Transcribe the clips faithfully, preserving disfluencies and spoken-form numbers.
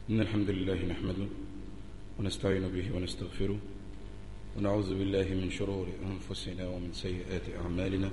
إن الحمد لله نحمده ونستعين به ونستغفره ونعوذ بالله من شرور أنفسنا ومن سيئات أعمالنا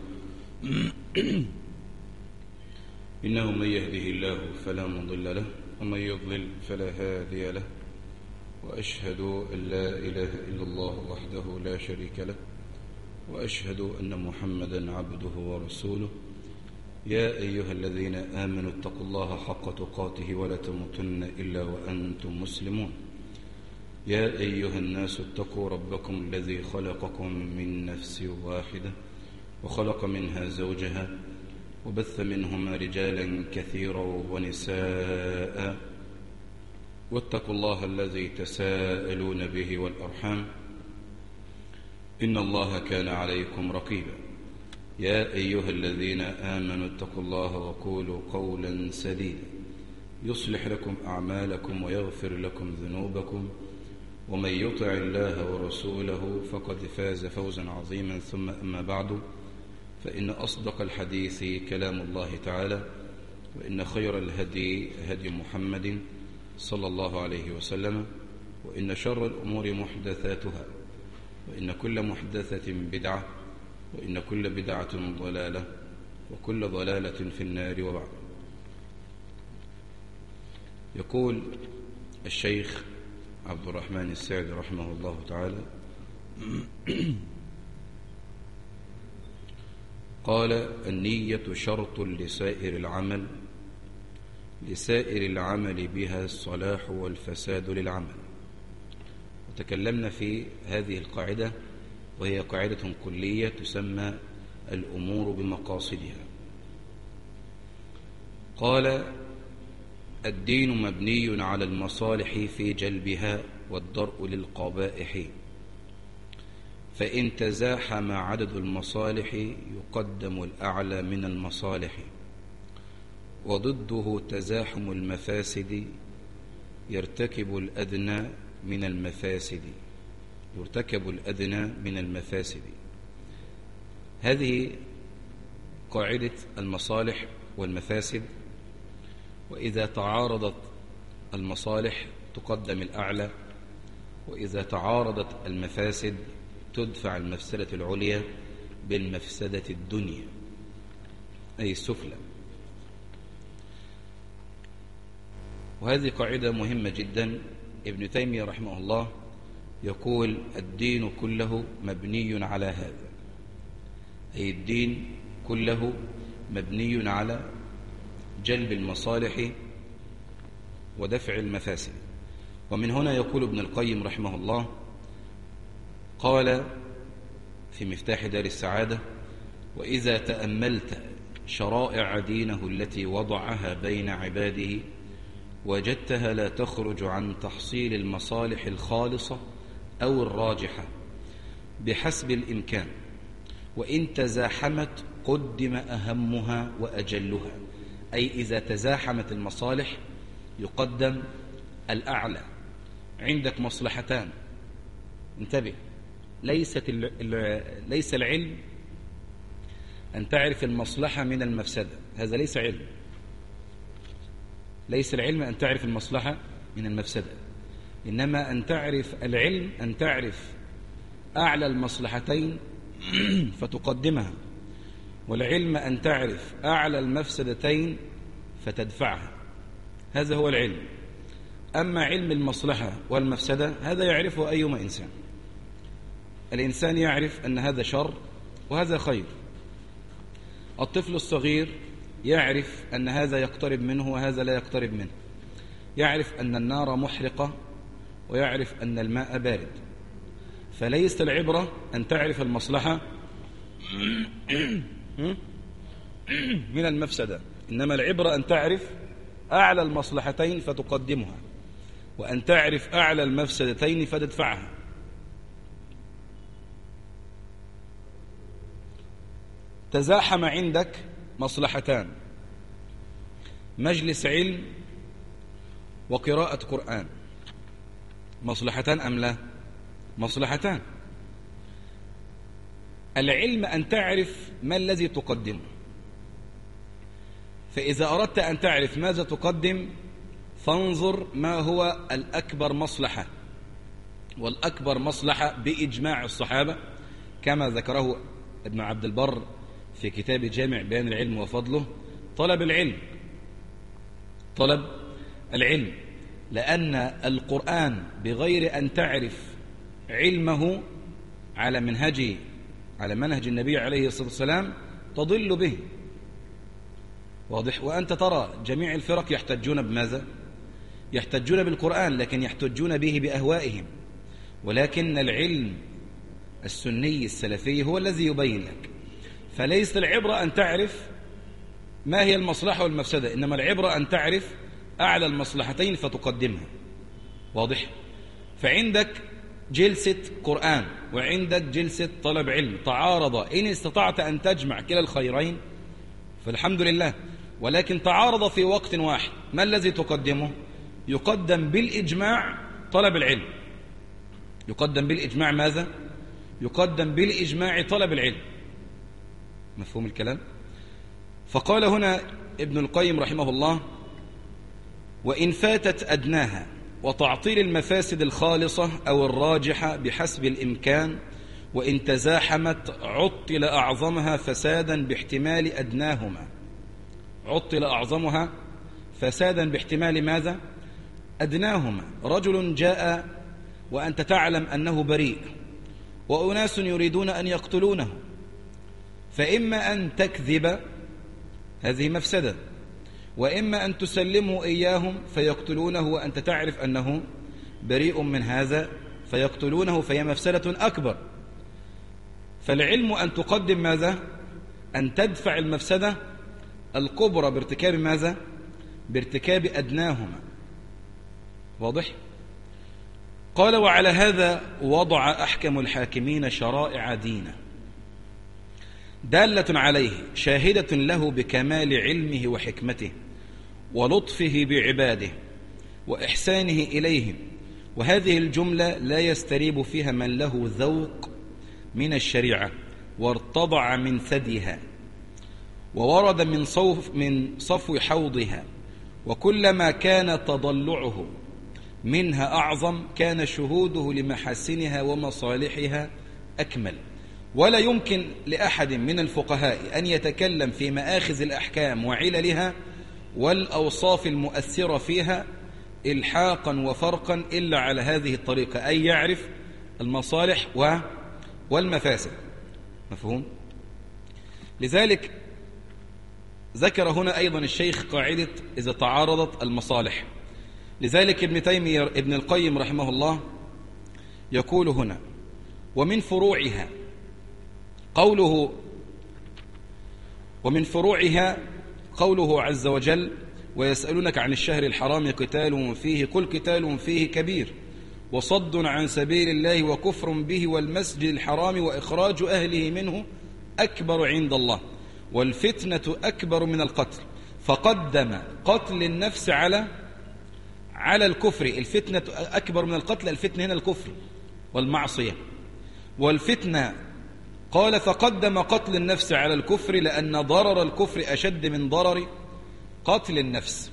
إنه من يهده الله فلا مضل له ومن يضلل فلا هادي له وأشهد أن لا إله إلا الله وحده لا شريك له وأشهد أن محمدا عبده ورسوله يا أيها الذين آمنوا اتقوا الله حق تقاته ولا تموتن إلا وأنتم مسلمون يا أيها الناس اتقوا ربكم الذي خلقكم من نفس واحدة وخلق منها زوجها وبث منهما رجالا كثيرا ونساء واتقوا الله الذي تساءلون به والأرحام إن الله كان عليكم رقيبا يا أيها الذين آمنوا اتقوا الله وقولوا قولا سديدا يصلح لكم أعمالكم ويغفر لكم ذنوبكم ومن يطع الله ورسوله فقد فاز فوزا عظيما ثم أما بعد فإن أصدق الحديث كلام الله تعالى وإن خير الهدي هدي محمد صلى الله عليه وسلم وإن شر الأمور محدثاتها وإن كل محدثة بدعة وإن كل بدعة ضلالة وكل ضلالة في النار وبعد. يقول الشيخ عبد الرحمن السعدي رحمه الله تعالى قال النية شرط لسائر العمل لسائر العمل بها الصلاح والفساد للعمل. وتكلمنا في هذه القاعدة وهي قاعدة كلية تسمى الأمور بمقاصدها. قال الدين مبني على المصالح في جلبها والدرء للقبائح، فإن تزاحم عدد المصالح يقدم الأعلى من المصالح، وضده تزاحم المفاسد يرتكب الأدنى من المفاسد يرتكب الأدنى من المفاسد. هذه قاعدة المصالح والمفاسد، وإذا تعارضت المصالح تقدم الأعلى، وإذا تعارضت المفاسد تدفع المفسدة العليا بالمفسدة الدنيا أي السفلى. وهذه قاعدة مهمة جدا. ابن تيمية رحمه الله يقول الدين كله مبني على هذا، أي الدين كله مبني على جلب المصالح ودفع المفاسد. ومن هنا يقول ابن القيم رحمه الله قال في مفتاح دار السعادة وإذا تأملت شرائع دينه التي وضعها بين عباده وجدتها لا تخرج عن تحصيل المصالح الخالصة أو الراجحة بحسب الإمكان، وإن تزاحمت قدم أهمها وأجلها، أي إذا تزاحمت المصالح يقدم الأعلى. عندك مصلحتان، انتبه، ليست ليس العلم أن تعرف المصلحة من المفسدة، هذا ليس علم. ليس العلم أن تعرف المصلحة من المفسدة، إنما أن تعرف العلم أن تعرف أعلى المصلحتين فتقدمها، والعلم أن تعرف أعلى المفسدتين فتدفعها. هذا هو العلم. أما علم المصلحة والمفسدة هذا يعرفه أيما إنسان. الإنسان يعرف أن هذا شر وهذا خير. الطفل الصغير يعرف أن هذا يقترب منه وهذا لا يقترب منه، يعرف أن النار محرقة ويعرف أن الماء بارد. فليس العبرة أن تعرف المصلحة من المفسدة، إنما العبرة أن تعرف أعلى المصلحتين فتقدمها، وأن تعرف أعلى المفسدتين فتدفعها. تزاحم عندك مصلحتان، مجلس علم وقراءة قرآن، مصلحتان أم لا؟ مصلحتان. العلم أن تعرف ما الذي تقدمه، فإذا أردت أن تعرف ماذا تقدم فانظر ما هو الأكبر مصلحة، والأكبر مصلحة بإجماع الصحابة كما ذكره ابن عبد البر في كتاب جامع بيان العلم وفضله: طلب العلم، طلب العلم، لأن القرآن بغير أن تعرف علمه على منهجه على منهج النبي عليه الصلاة والسلام تضل به. واضح؟ وأنت ترى جميع الفرق يحتجون بماذا؟ يحتجون بالقرآن، لكن يحتجون به بأهوائهم، ولكن العلم السني السلفي هو الذي يبين لك. فليس العبرة أن تعرف ما هي المصلحة والمفسدة، إنما العبرة أن تعرف أعلى المصلحتين فتقدمها. واضح؟ فعندك جلسة قرآن وعندك جلسة طلب علم، تعارض، إن استطعت أن تجمع كلا الخيرين فالحمد لله، ولكن تعارض في وقت واحد، ما الذي تقدمه؟ يقدم بالإجماع طلب العلم. يقدم بالإجماع ماذا؟ يقدم بالإجماع طلب العلم. مفهوم الكلام؟ فقال هنا ابن القيم رحمه الله: وإن فاتت أدناها، وتعطيل المفاسد الخالصة أو الراجحة بحسب الإمكان، وإن تزاحمت عطل أعظمها فسادا باحتمال أدناهما. عطل أعظمها فسادا باحتمال ماذا؟ أدناهما. رجل جاء وأنت تعلم أنه بريء، وأناس يريدون أن يقتلونه، فإما أن تكذب، هذه مفسدة، وإما أن تسلمه إياهم فيقتلونه وأنت تعرف أنه بريء من هذا فيقتلونه، فهي مفسدة أكبر. فالعلم أن تقدم ماذا؟ أن تدفع المفسدة الكبرى بارتكاب ماذا؟ بارتكاب أدناهما. واضح؟ قال: وعلى هذا وضع أحكم الحاكمين شرائع دينه دالة عليه شاهدة له بكمال علمه وحكمته ولطفه بعباده وإحسانه إليهم، وهذه الجملة لا يستريب فيها من له ذوق من الشريعة وارتضع من ثديها وورد من صوف من صفو حوضها، وكلما كان تضلعه منها أعظم كان شهوده لمحاسنها ومصالحها أكمل. ولا يمكن لأحد من الفقهاء أن يتكلم في مآخذ الأحكام وعللها والأوصاف المؤثرة فيها إلحاقا وفرقا إلا على هذه الطريقة، أي يعرف المصالح والمفاسد. مفهوم؟ لذلك ذكر هنا أيضا الشيخ قاعدة إذا تعارضت المصالح. لذلك ابن تيمية ابن القيم رحمه الله يقول هنا: ومن فروعها قوله ومن فروعها قوله عز وجل: ويسألونك عن الشهر الحرام قتال فيه قل قتال فيه كبير وصد عن سبيل الله وكفر به والمسجد الحرام وإخراج أهله منه أكبر عند الله والفتنة أكبر من القتل، فقدم قتل النفس على على الكفر. الفتنة أكبر من القتل، الفتنة هنا الكفر والمعصية، والفتنة قال فقدم قتل النفس على الكفر لأن ضرر الكفر أشد من ضرر قتل النفس،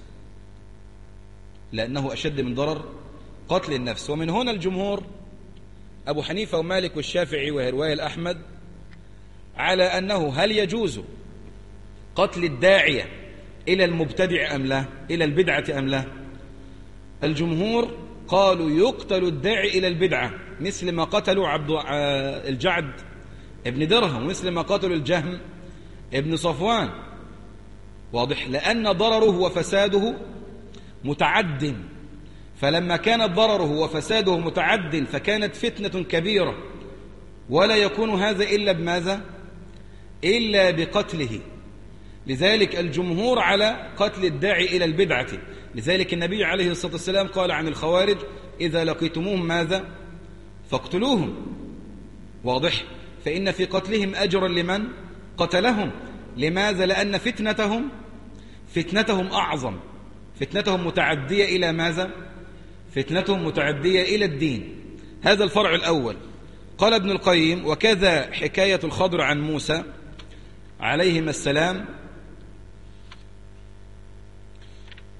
لأنه أشد من ضرر قتل النفس. ومن هنا الجمهور أبو حنيفة ومالك والشافعي ورواية الأحمد على أنه هل يجوز قتل الداعية إلى المبتدع أم لا، إلى البدعة أم لا. الجمهور قالوا يقتل الداعي إلى البدعة مثل ما قتلوا عبد الجعد ابن درهم ومثل ما قتلوا الجهم ابن صفوان. واضح؟ لأن ضرره وفساده متعد، فلما كانت ضرره وفساده متعد فكانت فتنة كبيرة، ولا يكون هذا إلا بماذا؟ إلا بقتله. لذلك الجمهور على قتل الداعي إلى البدعة. لذلك النبي عليه الصلاة والسلام قال عن الخوارج: إذا لقيتموهم ماذا؟ فاقتلوهم. واضح؟ فإن في قتلهم أجرا لمن قتلهم. لماذا؟ لأن فتنتهم فتنتهم أعظم، فتنتهم متعدية إلى ماذا؟ فتنتهم متعدية إلى الدين. هذا الفرع الأول. قال ابن القيم: وكذا حكاية الخضر عن موسى عليهما السلام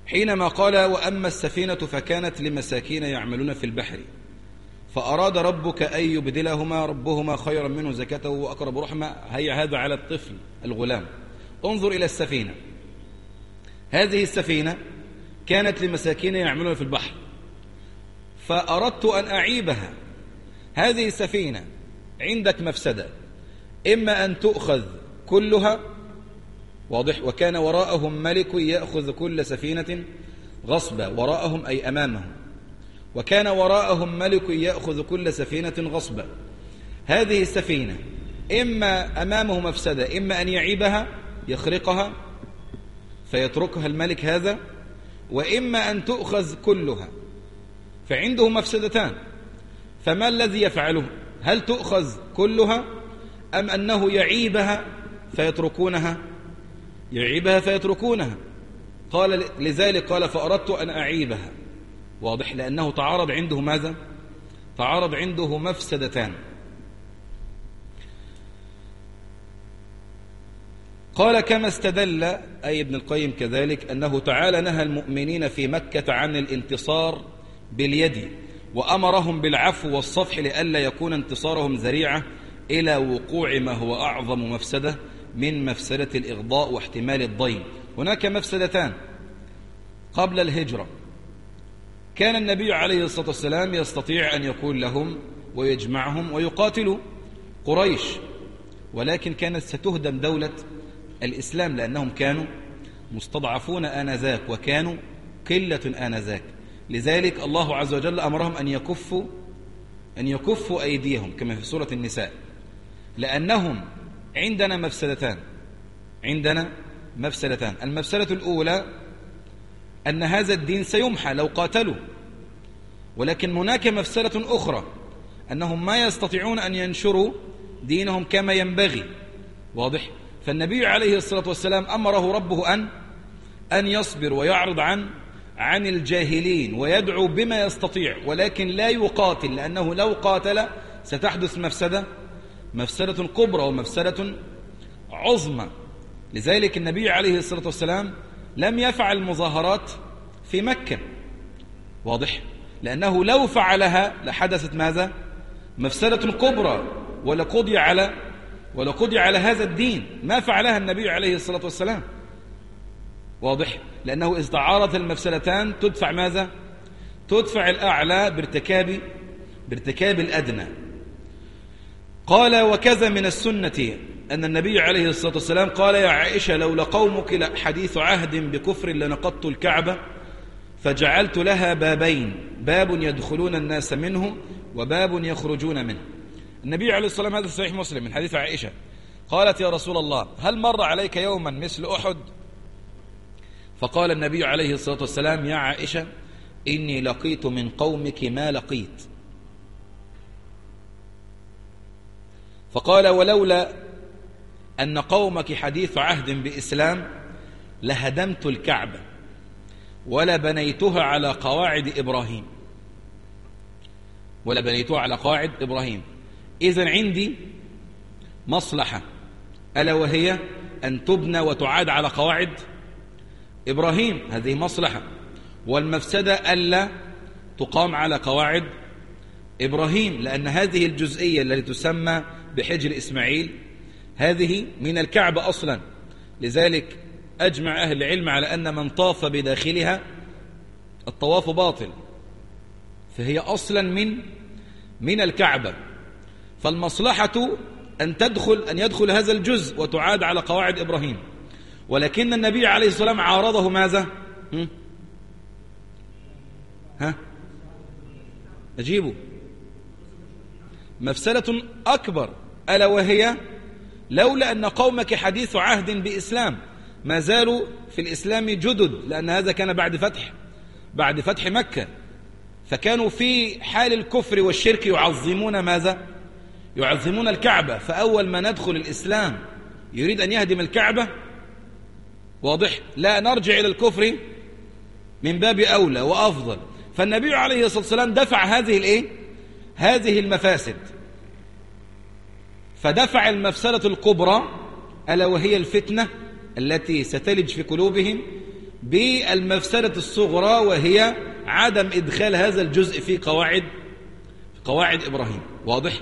حينما قال وأما السفينة فكانت لمساكين يعملون في البحر فأراد ربك أن يبدلهما ربهما خيرا منه زكاة وأقرب رحمة. هي هذا على الطفل الغلام. انظر إلى السفينة. هذه السفينة كانت لمساكين يعملون في البحر فأردت أن أعيبها. هذه السفينة عندك مفسدة، إما أن تؤخذ كلها، واضح، وكان وراءهم ملك يأخذ كل سفينة غصبا، وراءهم أي أمامهم، وكان وراءهم ملك يأخذ كل سفينة غصبا. هذه السفينة إما أمامه مفسدة، إما أن يعيبها يخرقها فيتركها الملك هذا، وإما أن تؤخذ كلها، فعنده مفسدتان. فما الذي يفعله؟ هل تؤخذ كلها أم أنه يعيبها فيتركونها؟ يعيبها فيتركونها. قال لذلك قال فأردت أن أعيبها، واضح، لأنه تعارض عنده ماذا؟ تعارض عنده مفسدتان. قال كما استدل أي ابن القيم كذلك أنه تعالى نهى المؤمنين في مكة عن الانتصار باليد، وأمرهم بالعفو والصفح لئلا يكون انتصارهم ذريعة إلى وقوع ما هو أعظم مفسدة من مفسدة الإغضاء واحتمال الضيم. هناك مفسدتان قبل الهجرة. كان النبي عليه الصلاة والسلام يستطيع أن يقول لهم ويجمعهم ويقاتلوا قريش، ولكن كانت ستهدم دولة الإسلام لأنهم كانوا مستضعفون آنذاك وكانوا قلة آنذاك. لذلك الله عز وجل أمرهم أن يكفوا أن يكفوا أيديهم كما في سورة النساء، لأنهم عندنا مفسدتان عندنا مفسدتان المفسدة الأولى أن هذا الدين سيمحى لو قاتلوا، ولكن هناك مفسدة أخرى أنهم ما يستطيعون أن ينشروا دينهم كما ينبغي، واضح. فالنبي عليه الصلاة والسلام أمره ربه أن أن يصبر ويعرض عن عن الجاهلين ويدعو بما يستطيع، ولكن لا يقاتل، لأنه لو قاتل ستحدث مفسدة مفسدة كبرى ومفسدة عظمى. لذلك النبي عليه الصلاة والسلام لم يفعل مظاهرات في مكة، واضح، لأنه لو فعلها لحدثت ماذا؟ مفسدة كبرى، ولقضي على ولقضي على هذا الدين. ما فعلها النبي عليه الصلاة والسلام، واضح، لأنه إذ تعارضت المفسدتان تدفع ماذا؟ تدفع الأعلى بارتكاب بارتكاب الأدنى. قال وكذا من السنة أن النبي عليه الصلاة والسلام قال يا عائشة لولا قومك حديث عهد بكفر لنقضت الكعبة فجعلت لها بابين، باب يدخلون الناس منه وباب يخرجون منه. النبي عليه الصلاة والسلام، هذا صحيح مسلم من حديث عائشة، قالت يا رسول الله هل مر عليك يوما مثل أحد؟ فقال النبي عليه الصلاة والسلام يا عائشة إني لقيت من قومك ما لقيت. فقال ولولا أن قومك حديث عهد بإسلام لهدمت الكعبة ولا بنيتها على قواعد إبراهيم ولا بنيتها على قواعد إبراهيم. إذن عندي مصلحة ألا وهي أن تبنى وتعاد على قواعد إبراهيم، هذه مصلحة. والمفسدة ألا تقام على قواعد إبراهيم، لأن هذه الجزئية التي تسمى بحجر إسماعيل هذه من الكعبة أصلا. لذلك أجمع أهل العلم على أن من طاف بداخلها الطواف باطل، فهي أصلا من من الكعبة. فالمصلحة أن تدخل أن يدخل هذا الجزء وتعاد على قواعد إبراهيم، ولكن النبي عليه الصلاة والسلام عارضه ماذا؟ ها أجيبه مفسدة أكبر ألا وهي لولا أن قومك حديث عهد بإسلام، ما زالوا في الإسلام جدد، لأن هذا كان بعد فتح بعد فتح مكة، فكانوا في حال الكفر والشرك يعظمون ماذا؟ يعظمون الكعبة. فأول ما ندخل الإسلام يريد أن يهدم الكعبة، واضح، لا نرجع إلى الكفر من باب أولى وأفضل. فالنبي عليه الصلاة والسلام دفع هذه الإيه؟ هذه المفاسد، فدفع المفسدة الكبرى ألا وهي الفتنة التي ستلج في قلوبهم بالمفسدة الصغرى، وهي عدم إدخال هذا الجزء في قواعد في قواعد إبراهيم. واضح؟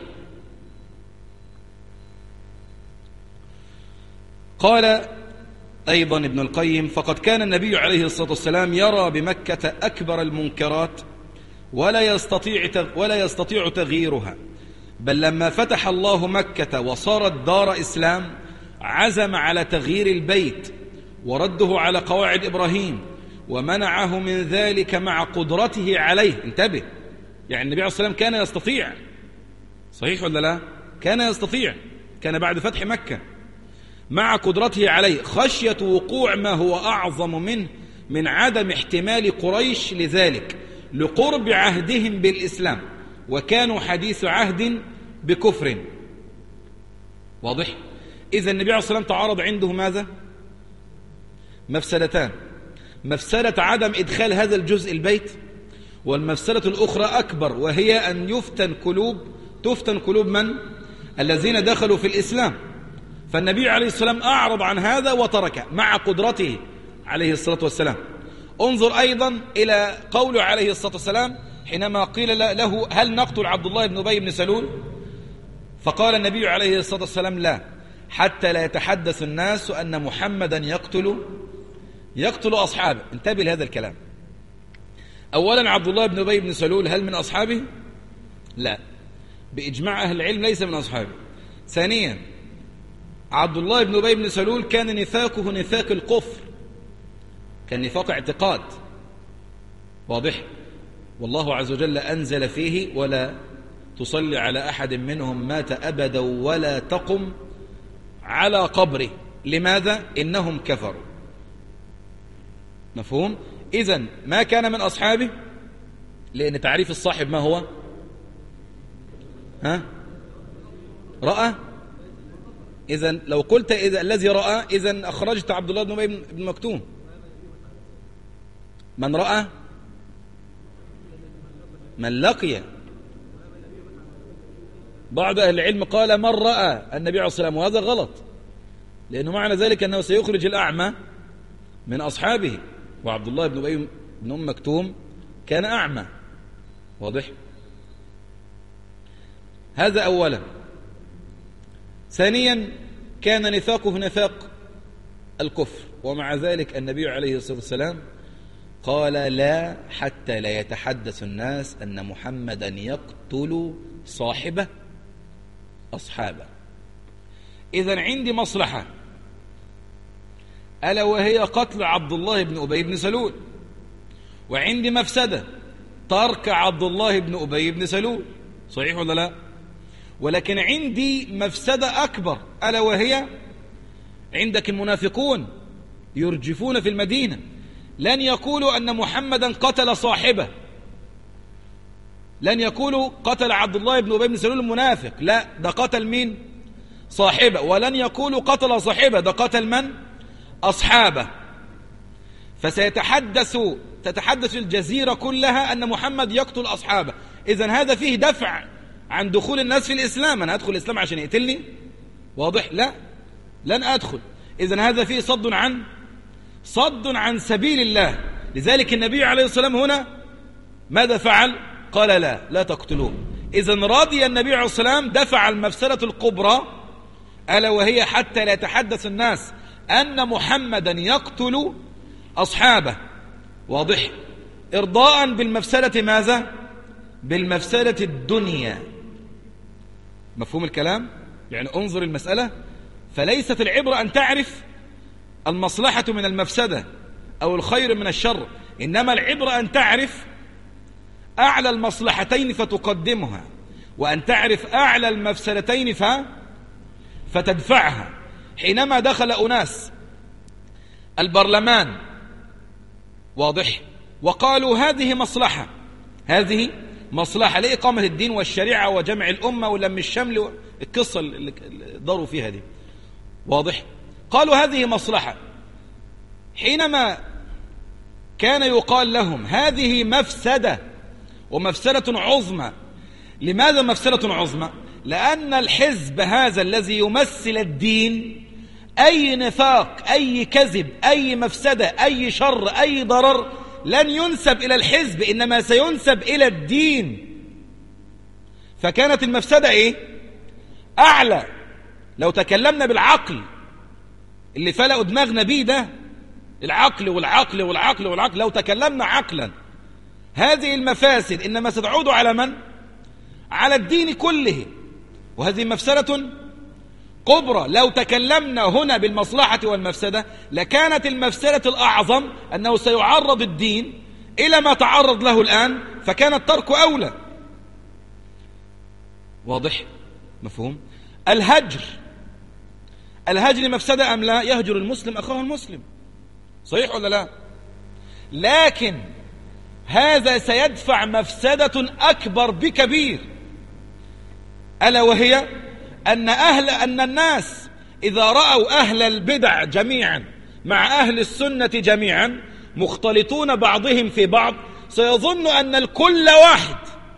قال أيضا ابن القيم: فقد كان النبي عليه الصلاة والسلام يرى بمكة أكبر المنكرات ولا يستطيع ولا يستطيع تغييرها، بل لما فتح الله مكة وصارت دار إسلام عزم على تغيير البيت ورده على قواعد إبراهيم، ومنعه من ذلك مع قدرته عليه. انتبه، يعني النبي عليه الصلاة والسلام كان يستطيع، صحيح ولا لا؟ كان يستطيع، كان بعد فتح مكة مع قدرته عليه، خشية وقوع ما هو أعظم منه من عدم احتمال قريش لذلك لقرب عهدهم بالإسلام، وكانوا حديث عهد بكفر. واضح؟ إذا النبي عليه الصلاة والسلام تعارض عنده ماذا؟ مفسدتان: مفسدة عدم إدخال هذا الجزء البيت، والمفسدة الأخرى أكبر، وهي أن يفتن قلوب تفتن قلوب من؟ الذين دخلوا في الإسلام. فالنبي عليه الصلاة والسلام أعرض عن هذا وتركه مع قدرته عليه الصلاة والسلام. انظر أيضا إلى قوله عليه الصلاة والسلام حينما قيل له: هل نقتل عبد الله بن أبي بن سلول؟ فقال النبي عليه الصلاة والسلام: لا، حتى لا يتحدث الناس أن محمدا يقتل يقتل أصحابه. انتبه لهذا الكلام. أولا، عبد الله بن أبي بن سلول هل من أصحابه؟ لا، بإجماع أهل العلم ليس من أصحابه. ثانيا، عبد الله بن أبي بن سلول كان نفاقه نفاق الكفر، كان نفاق اعتقاد. واضح؟ والله عز وجل أنزل فيه: ولا تصلي على أحد منهم مات أبدا ولا تقم على قبره. لماذا؟ إنهم كفروا. مفهوم؟ إذن ما كان من أصحابه، لأن تعريف الصاحب ما هو؟ ها؟ رأى. إذن لو قلت إذا الذي رأى، إذن أخرجت عبد الله بن أبي بن مكتوم. من رأى؟ من لقي. بعض أهل العلم قال من رأى النبي عليه الصلاة والسلام، وهذا غلط، لأنه معنى ذلك أنه سيخرج الأعمى من أصحابه، وعبد الله بن أبي بن أم مكتوم كان أعمى. واضح؟ هذا أولا. ثانيا، كان نفاقه نفاق الكفر، ومع ذلك النبي عليه الصلاة والسلام قال: لا، حتى لا يتحدث الناس أن محمدا يقتل صاحبه أصحابه. إذن عندي مصلحة، ألا وهي قتل عبد الله بن أبي بن سلول، وعندي مفسدة ترك عبد الله بن أبي بن سلول. صحيح ولا لا؟ ولكن عندي مفسدة أكبر، ألا وهي عندك المنافقون يرجفون في المدينة، لن يقولوا أن محمدا قتل صاحبه، لن يقولوا قتل عبد الله بن أبي بن سلول المنافق، لا، ده قتل مين؟ صاحبه. ولن يقولوا قتل صاحبه، ده قتل من؟ أصحابه. فسيتحدث تتحدث الجزيرة كلها أن محمد يقتل أصحابه. إذن هذا فيه دفع عن دخول الناس في الإسلام. أنا أدخل الإسلام عشان يقتلني؟ واضح؟ لا، لن أدخل. إذن هذا فيه صد عن صد عن سبيل الله. لذلك النبي عليه الصلاة والسلام هنا ماذا فعل؟ قال: لا لا تقتلوه. إذن رضي النبي عليه الصلاة والسلام دفع المفسدة الكبرى، ألا وهي حتى لا يتحدث الناس أن محمدا يقتل أصحابه. واضح؟ إرضاء بالمفسدة ماذا؟ بالمفسدة الدنيا. مفهوم الكلام؟ يعني انظر المسألة، فليست العبرة أن تعرف المصلحة من المفسدة أو الخير من الشر، إنما العبرة أن تعرف أعلى المصلحتين فتقدمها، وأن تعرف أعلى المفسدتين ف... فتدفعها. حينما دخل أناس البرلمان، واضح، وقالوا هذه مصلحة، هذه مصلحة لإقامة الدين والشريعة وجمع الأمة ولم الشمل، القصة اللي داروا فيها دي، واضح، قالوا هذه مصلحة. حينما كان يقال لهم هذه مفسدة ومفسدة عظمى. لماذا مفسدة عظمى؟ لأن الحزب هذا الذي يمثل الدين أي نفاق، أي كذب، أي مفسدة، أي شر، أي ضرر لن ينسب إلى الحزب، إنما سينسب إلى الدين. فكانت المفسدة إيه؟ أعلى. لو تكلمنا بالعقل اللي فلقوا دماغنا بيه ده، العقل والعقل والعقل والعقل، لو تكلمنا عقلا هذه المفاسد إنما ستعود على من؟ على الدين كله، وهذه مفسدة كبرى. لو تكلمنا هنا بالمصلحة والمفسدة لكانت المفسدة الأعظم أنه سيعرض الدين إلى ما تعرض له الآن، فكان الترك أولى. واضح؟ مفهوم؟ الهجر، الهجر مفسدة أم لا؟ يهجر المسلم أخاه المسلم، صحيح ولا لا؟ لكن هذا سيدفع مفسدة أكبر بكبير، ألا وهي أن أهل أن الناس إذا رأوا أهل البدع جميعا مع أهل السنة جميعا مختلطون بعضهم في بعض سيظن أن الكل واحد.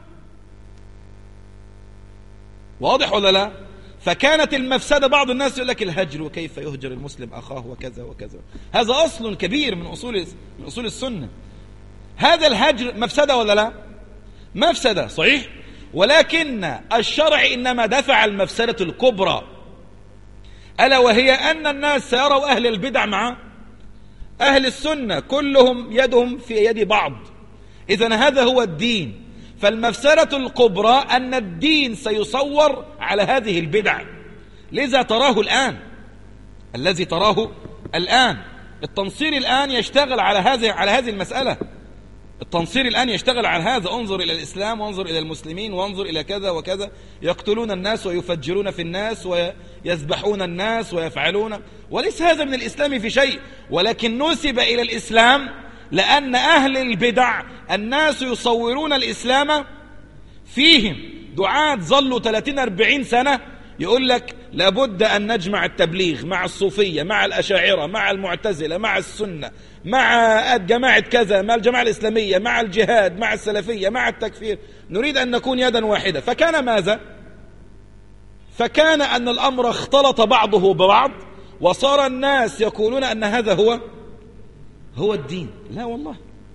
واضح ولا لا؟ فكانت المفسدة بعض الناس يقول لك الهجر وكيف يهجر المسلم أخاه وكذا وكذا، هذا أصل كبير من أصول من أصول السنة. هذا الهجر مفسدة ولا لا؟ مفسدة صحيح، ولكن الشرع إنما دفع المفسدة الكبرى، ألا وهي أن الناس سيروا أهل البدع مع أهل السنة كلهم يدهم في يد بعض، إذن هذا هو الدين. فالمفسدة الكبرى أن الدين سيصور على هذه البدع، لذا تراه الآن الذي تراه الآن التنصير الآن يشتغل على هذه على هذه المسألة. التنصير الآن يشتغل على هذا، انظر إلى الإسلام وانظر إلى المسلمين وانظر إلى كذا وكذا، يقتلون الناس ويفجرون في الناس ويذبحون الناس ويفعلون، وليس هذا من الإسلام في شيء، ولكن نسب إلى الإسلام لأن أهل البدع الناس يصورون الإسلام فيهم. دعاة ظلوا ثلاثين أربعين سنة يقول لك لابد أن نجمع التبليغ مع الصوفية مع الأشاعرة مع المعتزلة مع السنة مع جماعة كذا مع الجماعة الإسلامية مع الجهاد مع السلفية مع التكفير، نريد أن نكون يدا واحدة. فكان ماذا؟ فكان أن الأمر اختلط بعضه ببعض، وصار الناس يقولون أن هذا هو هو الدين. لا والله،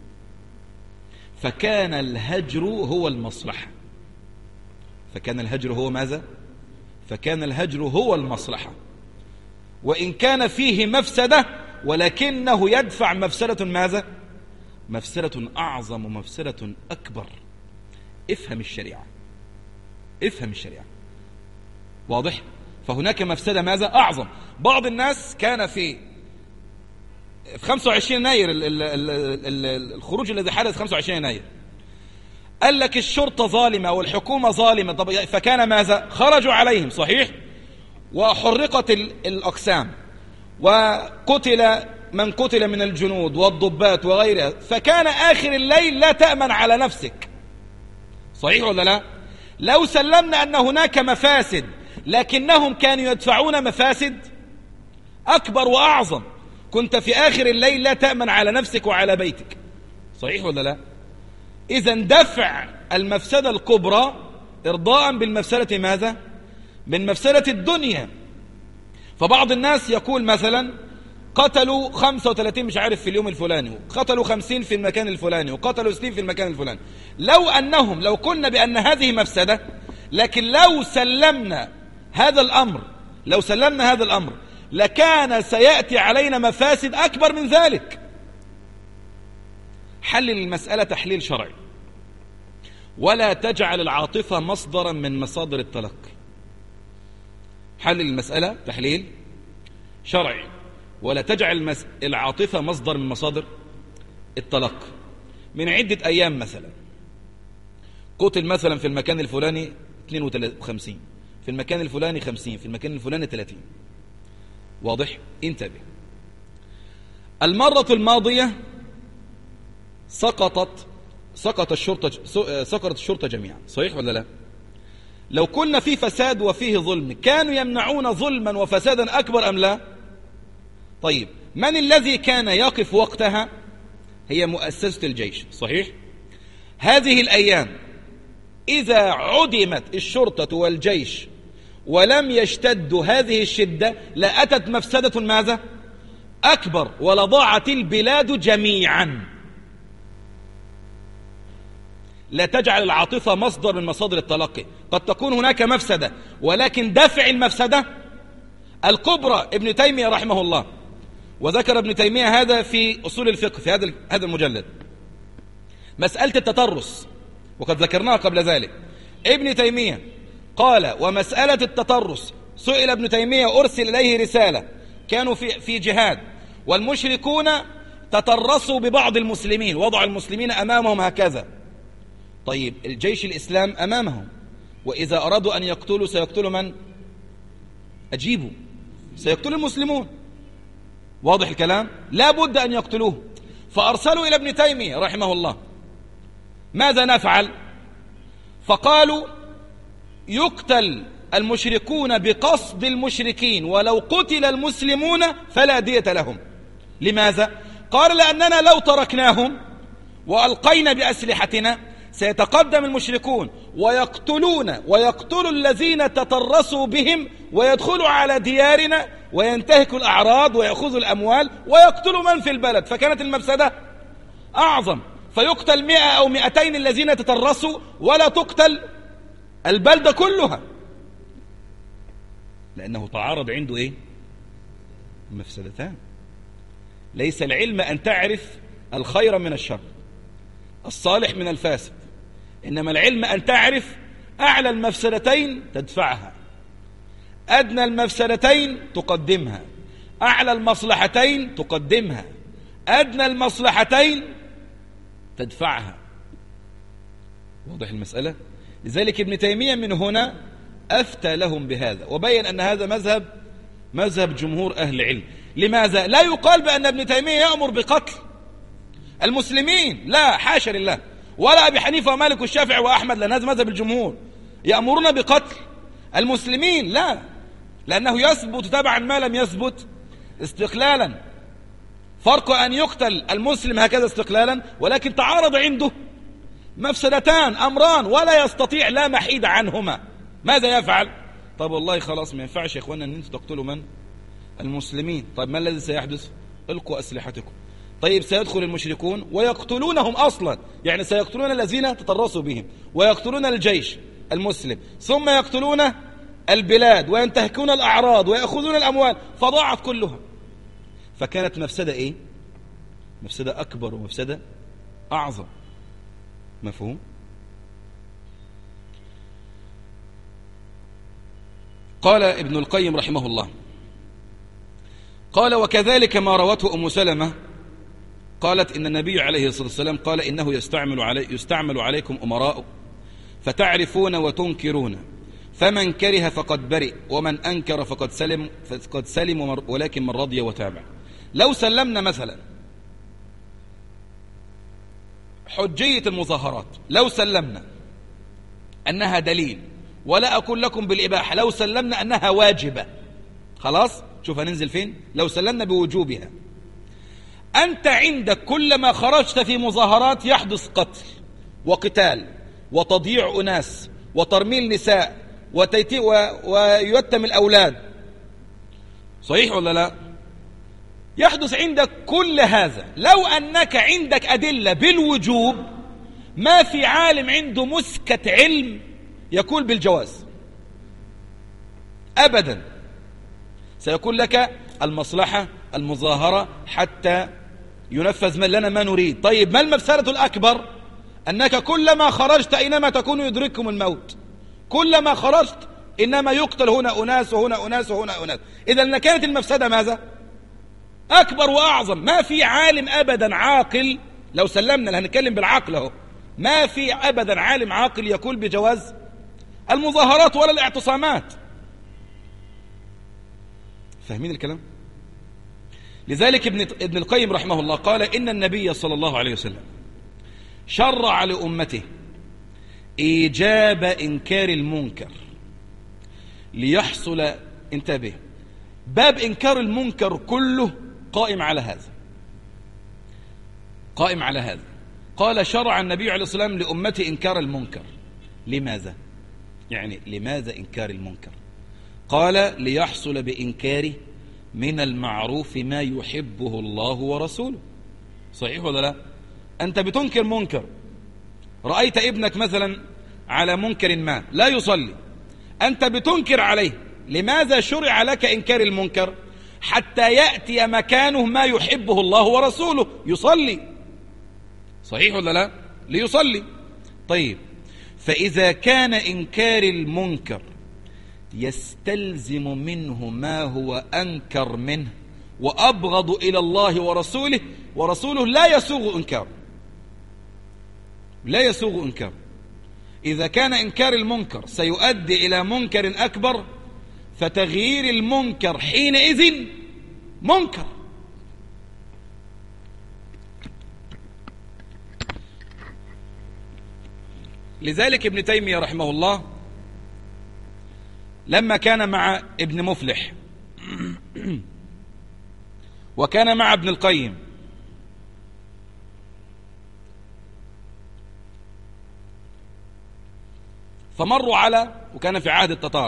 فكان الهجر هو المصلحة. فكان الهجر هو ماذا؟ فكان الهجر هو المصلحة، وإن كان فيه مفسدة ولكنه يدفع مفسدة ماذا؟ مفسدة أعظم ومفسدة أكبر. افهم الشريعة، افهم الشريعة. واضح؟ فهناك مفسدة ماذا؟ أعظم. بعض الناس كان في في خمسة وعشرين يناير الخروج الذي حدث خمسة وعشرين يناير، قال لك الشرطة ظالمة والحكومة ظالمة، طب فكان ماذا؟ خرجوا عليهم صحيح، وحرقت الأقسام وقتل من قتل من الجنود والضباط وغيرها، فكان آخر الليل لا تأمن على نفسك، صحيح ولا لا؟ لو سلمنا أن هناك مفاسد لكنهم كانوا يدفعون مفاسد أكبر وأعظم، كنت في آخر الليل لا تأمن على نفسك وعلى بيتك، صحيح ولا لا؟ إذن دفع المفسدة الكبرى إرضاء بالمفسدة ماذا؟ من مفسدة الدنيا. فبعض الناس يقول مثلا قتلوا خمسة وثلاثين مش عارف في اليوم الفلاني، وقتلوا خمسين في المكان الفلاني، وقتلوا ستين في المكان الفلاني. لو أنهم لو كنا بأن هذه مفسدة، لكن لو سلمنا هذا الأمر لو سلمنا هذا الأمر لكان سيأتي علينا مفاسد أكبر من ذلك. حلل المسألة تحليل شرعي، ولا تجعل العاطفة مصدرا من مصادر التلقي. حلل المسألة تحليل شرعي، ولا تجعل العاطفة مصدر من مصادر التلقي. من عدة أيام مثلا قتل مثلا في المكان الفلاني اثنين وخمسين، في المكان الفلاني خمسين، في المكان الفلاني ثلاثين. واضح؟ انتبه. المرة الماضية سقطت سقط الشرطة سقطت الشرطة جميعا، صحيح ولا لا؟ لو كنا في فساد وفيه ظلم كانوا يمنعون ظلما وفسادا أكبر أم لا؟ طيب، من الذي كان يقف وقتها؟ هي مؤسسة الجيش، صحيح؟ هذه الأيام إذا عدمت الشرطة والجيش ولم يشتد هذه الشدة لأتت مفسدة ماذا؟ أكبر، ولضاعت البلاد جميعا. لا تجعل العاطفة مصدر من مصادر التلقي. قد تكون هناك مفسدة، ولكن دفع المفسدة الكبرى. ابن تيمية رحمه الله، وذكر ابن تيمية هذا في أصول الفقه في هذا هذا المجلد، مسألة التطرس، وقد ذكرناها قبل ذلك. ابن تيمية قال: ومسألة التطرس، سئل ابن تيمية، أرسل إليه رسالة، كانوا في في جهاد، والمشركون تطرسوا ببعض المسلمين، وضعوا المسلمين أمامهم هكذا. طيب الجيش الإسلام أمامهم، وإذا أرادوا أن يقتلوا سيقتلوا من؟ أجيبوا، سيقتلوا المسلمون. واضح الكلام؟ لا بد أن يقتلوه. فأرسلوا إلى ابن تيمية رحمه الله: ماذا نفعل؟ فقالوا: يقتل المشركون بقصد المشركين، ولو قتل المسلمون فلا دية لهم. لماذا؟ قال: لأننا لو تركناهم وألقينا بأسلحتنا سيتقدم المشركون ويقتلون ويقتلوا الذين تطرسوا بهم، ويدخلوا على ديارنا وينتهكوا الأعراض ويأخذوا الأموال ويقتلوا من في البلد، فكانت المفسدة أعظم. فيقتل مئة أو مئتين الذين تطرسوا، ولا تقتل البلدة كلها، لأنه تعارض عنده إيه؟ مفسدتان. ليس العلم أن تعرف الخير من الشر، الصالح من الفاسد، إنما العلم أن تعرف أعلى المفسدتين تدفعها، أدنى المفسدتين تقدمها، أعلى المصلحتين تقدمها، أدنى المصلحتين تدفعها. واضح المسألة؟ لذلك ابن تيمية من هنا أفتى لهم بهذا، وبين أن هذا مذهب مذهب جمهور أهل العلم. لماذا؟ لا يقال بأن ابن تيمية يأمر بقتل المسلمين، لا، حاشا لله، ولا أبي حنيفة ومالك والشافعي وأحمد، لأن هذا مذهب الجمهور يأمرون بقتل المسلمين، لا، لأنه يثبت تبعا ما لم يثبت استقلالا. فرق أن يقتل المسلم هكذا استقلالا، ولكن تعارض عنده مفسدتان، أمران، ولا يستطيع لا محيد عنهما. ماذا يفعل؟ طب والله خلاص ما ينفعش يا إخوانا أن أنتم تقتلوا من؟ المسلمين. طيب ما الذي سيحدث؟ القوا أسلحتكم. طيب سيدخل المشركون ويقتلونهم أصلا، يعني سيقتلون الذين تطرسوا بهم، ويقتلون الجيش المسلم، ثم يقتلون البلاد وينتهكون الأعراض ويأخذون الأموال، فضاعت كلها. فكانت مفسدة إيه؟ مفسدة أكبر ومفسدة أعظم. مفهوم؟ قال ابن القيم رحمه الله، قال: وكذلك ما روته أم سلمة قالت إن النبي عليه الصلاة والسلام قال: إنه يستعمل, علي يستعمل عليكم أمراء فتعرفون وتنكرون، فمن كره فقد برئ، ومن أنكر فقد سلم, فقد سلم ولكن من رضي وتابع. لو سلمنا مثلا حجية المظاهرات، لو سلمنا أنها دليل، ولا أقول لكم بالإباحة، لو سلمنا أنها واجبة، خلاص شوف هننزل فين. لو سلمنا بوجوبها، أنت عندك كلما خرجت في مظاهرات يحدث قتل وقتال وتضييع أناس وترميل نساء وتيتي ويتم الأولاد، صحيح ولا لا؟ يحدث عندك كل هذا. لو أنك عندك أدلة بالوجوب، ما في عالم عنده مسكة علم يقول بالجواز أبدا، سيقول لك المصلحة المظاهرة حتى ينفذ من لنا ما نريد. طيب ما المفسدة الأكبر؟ أنك كلما خرجت إنما تكون يدرككم الموت، كلما خرجت إنما يقتل هنا أناس وهنا أناس وهنا أناس. إذا كانت المفسدة ماذا؟ أكبر وأعظم. ما في عالم أبدا عاقل، لو سلمنا هنتكلم بالعقل اهو، ما في أبدا عالم عاقل يقول بجواز المظاهرات ولا الاعتصامات. فاهمين الكلام؟ لذلك ابن ابن القيم رحمه الله قال: إن النبي صلى الله عليه وسلم شرع لأمته إيجاب إنكار المنكر ليحصل، انتبه، باب إنكار المنكر كله قائم على هذا، قائم على هذا. قال: شرع النبي عليه الصلاة والسلام لأمته إنكار المنكر. لماذا؟ يعني لماذا إنكار المنكر؟ قال ليحصل بإنكاره من المعروف ما يحبه الله ورسوله. صحيح ولا لا؟ أنت بتنكر منكر، رأيت ابنك مثلا على منكر ما لا يصلي، أنت بتنكر عليه. لماذا شرع لك إنكار المنكر؟ حتى يأتي مكانه ما يحبه الله ورسوله، يصلي. صحيح ولا لا؟ ليصلي. طيب، فإذا كان إنكار المنكر يستلزم منه ما هو أنكر منه وأبغض إلى الله ورسوله، ورسوله لا يسوغ إنكار، لا يسوغ إنكار. إذا كان إنكار المنكر سيؤدي إلى منكر أكبر، فتغيير المنكر حينئذ منكر. لذلك ابن تيمية رحمه الله لما كان مع ابن مفلح وكان مع ابن القيم، فمروا على، وكان في عهد التتار،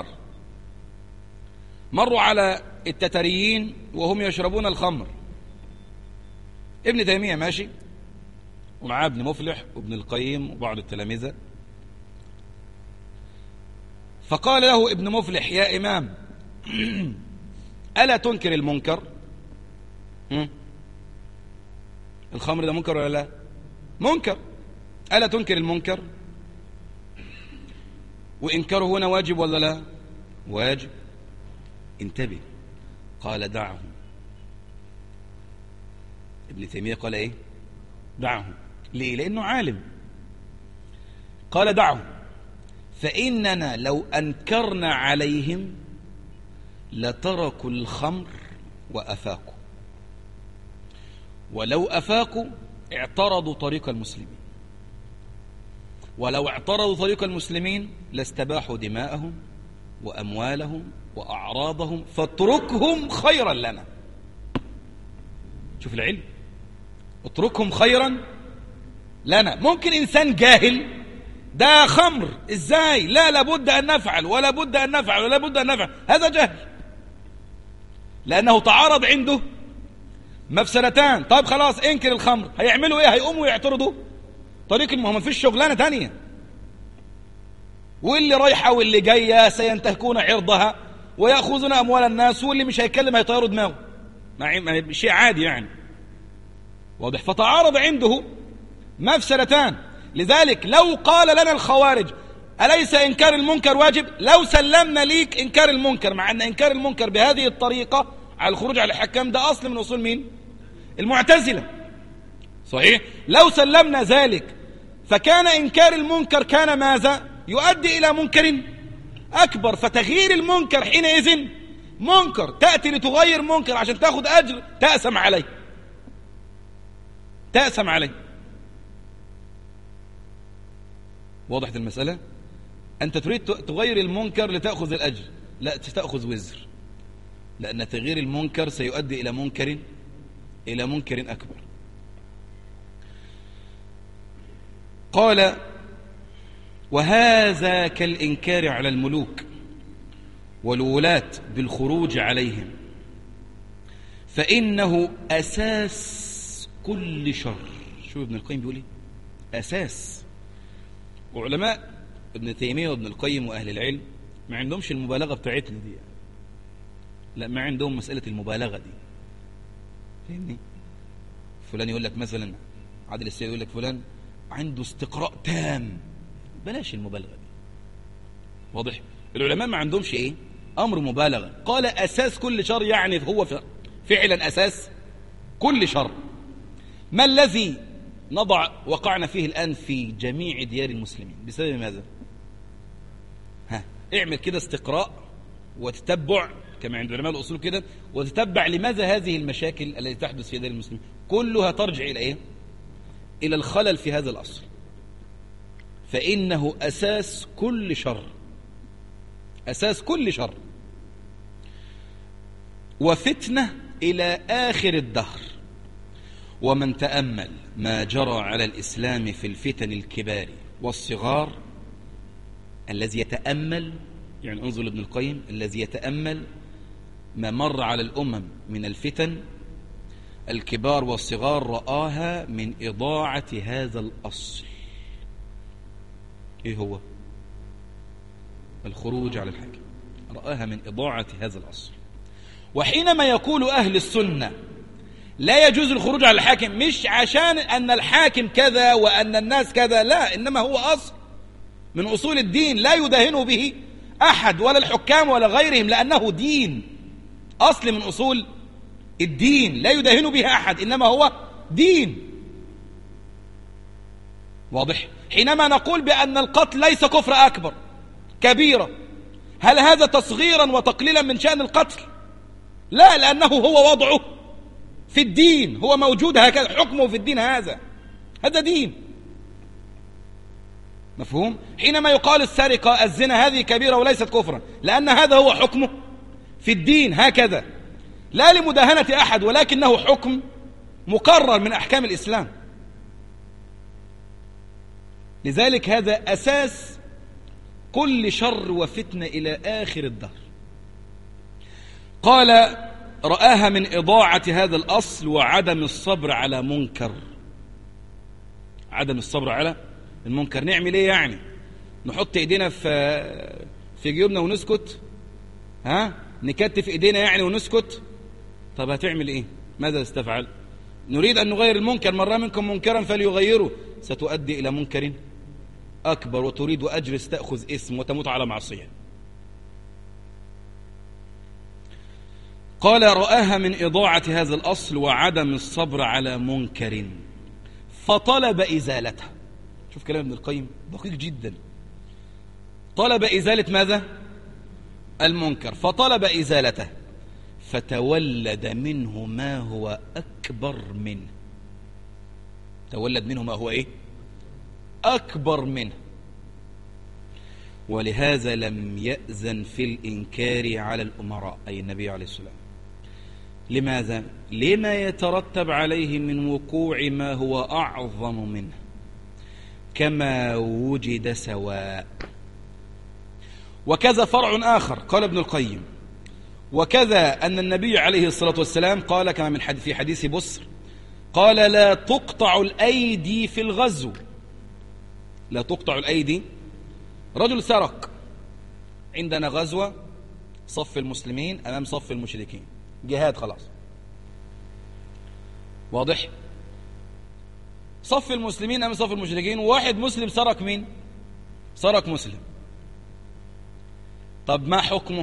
مروا على التتريين وهم يشربون الخمر. ابن تيمية ماشي ومعاه ابن مفلح وابن القيم وبعض التلامذة، فقال له ابن مفلح: يا إمام، ألا تنكر المنكر؟ الخمر ده منكر ولا لا؟ منكر. ألا تنكر المنكر؟ وإنكاره هنا واجب ولا لا؟ واجب. انتبه، قال دعهم. ابن تيمية قال ايه؟ دعهم. ليه؟ لأنه عالم. قال دعهم، فإننا لو أنكرنا عليهم لتركوا الخمر وأفاقوا، ولو أفاقوا اعترضوا طريق المسلمين، ولو اعترضوا طريق المسلمين لاستباحوا دماءهم وأموالهم وأعراضهم، فاتركهم خيرا لنا. شوف العلم، اتركهم خيرا لنا. ممكن إنسان جاهل ده خمر ازاي، لا لابد أن نفعل ولا بد أن نفعل ولا بد أن نفعل، هذا جهل، لأنه تعارض عنده مفسدتان. طيب خلاص انكر الخمر، هيعملوا ايه؟ هيقوموا يعترضوا طريق المهم، ما فيش شغلانة تانية، واللي رايحة واللي جاية سينتهكون عرضها ويأخذون أموال الناس، واللي مش هيتكلم هيطيروا دماغه، مع شيء عادي يعني، واضح. فتعارض عنده مفسدتان. لذلك لو قال لنا الخوارج: أليس إنكار المنكر واجب؟ لو سلمنا ليك إنكار المنكر، مع أن إنكار المنكر بهذه الطريقة على الخروج على الحكام ده أصل من أصول مين؟ المعتزلة. صحيح؟ لو سلمنا ذلك فكان إنكار المنكر كان ماذا؟ يؤدي إلى منكر أكبر، فتغيير المنكر حينئذ منكر. تأتي لتغير منكر عشان تأخذ أجر، تأسم عليه، تأسم عليه. واضحة المسألة؟ أنت تريد تغير المنكر لتأخذ الأجر، لا، تأخذ وزر، لأن تغيير المنكر سيؤدي إلى منكر إلى منكر أكبر. قال: وهذا كالإنكار على الملوك والولاة بالخروج عليهم، فإنه أساس كل شر. شو ابن القيم بيقول ايه؟ أساس. وعلماء ابن تيمية وابن القيم وأهل العلم ما عندهمش المبالغة بتاعتنا دي، لا، ما عندهم مسألة المبالغة دي، فاهمني؟ فلان يقول لك مثلا، عادل السيد يقول لك فلان عنده استقراء تام، بلاش المبالغة دي، واضح؟ العلماء ما عندهمش ايه؟ أمر مبالغة. قال أساس كل شر، يعني هو فعلا أساس كل شر. ما الذي نضع وقعنا فيه الآن في جميع ديار المسلمين بسبب ماذا؟ ها، اعمل كده استقراء وتتبع كما عند علماء الأصول كده، وتتبع لماذا هذه المشاكل التي تحدث في ديار المسلمين كلها ترجع إلى إيه؟ إلى الخلل في هذا الأصل. فإنه أساس كل شر، أساس كل شر، وفتنة إلى آخر الدهر. ومن تأمل ما جرى على الإسلام في الفتن الكبار والصغار، الذي يتأمل يعني انظر لابن القيم الذي يتأمل ما مر على الأمم من الفتن الكبار والصغار، رآها من إضاعة هذا الأصل. إيه هو؟ الخروج على الحاكم. رآها من إضاعة هذا الأصل. وحينما يقول أهل السنة لا يجوز الخروج على الحاكم، مش عشان أن الحاكم كذا وأن الناس كذا، لا، إنما هو أصل من أصول الدين لا يداهن به أحد ولا الحكام ولا غيرهم، لأنه دين، أصل من أصول الدين لا يداهن به أحد، إنما هو دين. واضح؟ حينما نقول بأن القتل ليس كفر أكبر كبيرة، هل هذا تصغيرا وتقليلا من شأن القتل؟ لا، لأنه هو وضعه في الدين، هو موجود هكذا، حكمه في الدين، هذا هذا دين. مفهوم؟ حينما يقال السرقة الزنا هذه كبيرة وليست كفرا، لأن هذا هو حكمه في الدين هكذا، لا لمداهنة أحد، ولكنه حكم مقرر من أحكام الإسلام. لذلك هذا أساس كل شر وفتنة إلى آخر الدهر. قال رآها من إضاعة هذا الأصل وعدم الصبر على منكر. عدم الصبر على المنكر، نعمل إيه يعني؟ نحط إيدينا في في جيوبنا ونسكت؟ ها؟ نكتف إيدينا يعني ونسكت؟ طب هتعمل إيه؟ ماذا تستفعل؟ نريد أن نغير المنكر، من رأى منكم منكرا فليغيره، ستؤدي إلى منكر أكبر، وتريد أجلس تأخذ اسم وتموت على معصية. قال رآها من إضاعة هذا الأصل وعدم الصبر على منكر فطلب إزالته. شوف كلام ابن القيم دقيق جدا. طلب إزالة ماذا؟ المنكر. فطلب إزالته فتولد منه ما هو أكبر منه. تولد منه ما هو إيه؟ أكبر منه. ولهذا لم يأذن في الإنكار على الأمراء، أي النبي عليه الصلاة والسلام. لماذا؟ لما يترتب عليه من وقوع ما هو أعظم منه، كما وجد سواء. وكذا فرع آخر، قال ابن القيم: وكذا أن النبي عليه الصلاة والسلام قال كما من حديث في حديث بصر، قال: لا تقطع الأيدي في الغزو. لا تقطع الأيدي. رجل سرق، عندنا غزوة، صف المسلمين أمام صف المشركين، جهاد خلاص، واضح؟ صف المسلمين أمام صف المشركين، وواحد مسلم سرق. مين سرق؟ مسلم. طب ما حكمه؟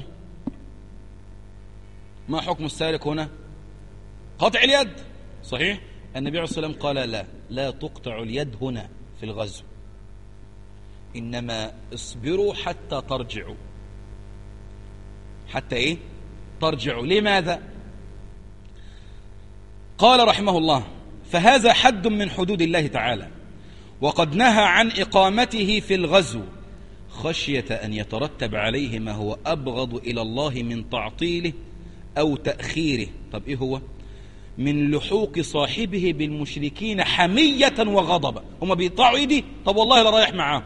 ما حكم السارق هنا؟ قطع اليد، صحيح؟ النبي عليه الصلاة والسلام قال: لا لا تقطع اليد هنا في الغزو، إنما اصبروا حتى ترجعوا. حتى إيه؟ ترجعوا. لماذا؟ قال رحمه الله: فهذا حد من حدود الله تعالى، وقد نهى عن إقامته في الغزو خشية أن يترتب عليه ما هو أبغض إلى الله من تعطيله أو تأخيره. طب إيه هو؟ من لحوق صاحبه بالمشركين حمية وغضبا. هما بيقطعوا إيدي، طب والله لا رايح معاهم،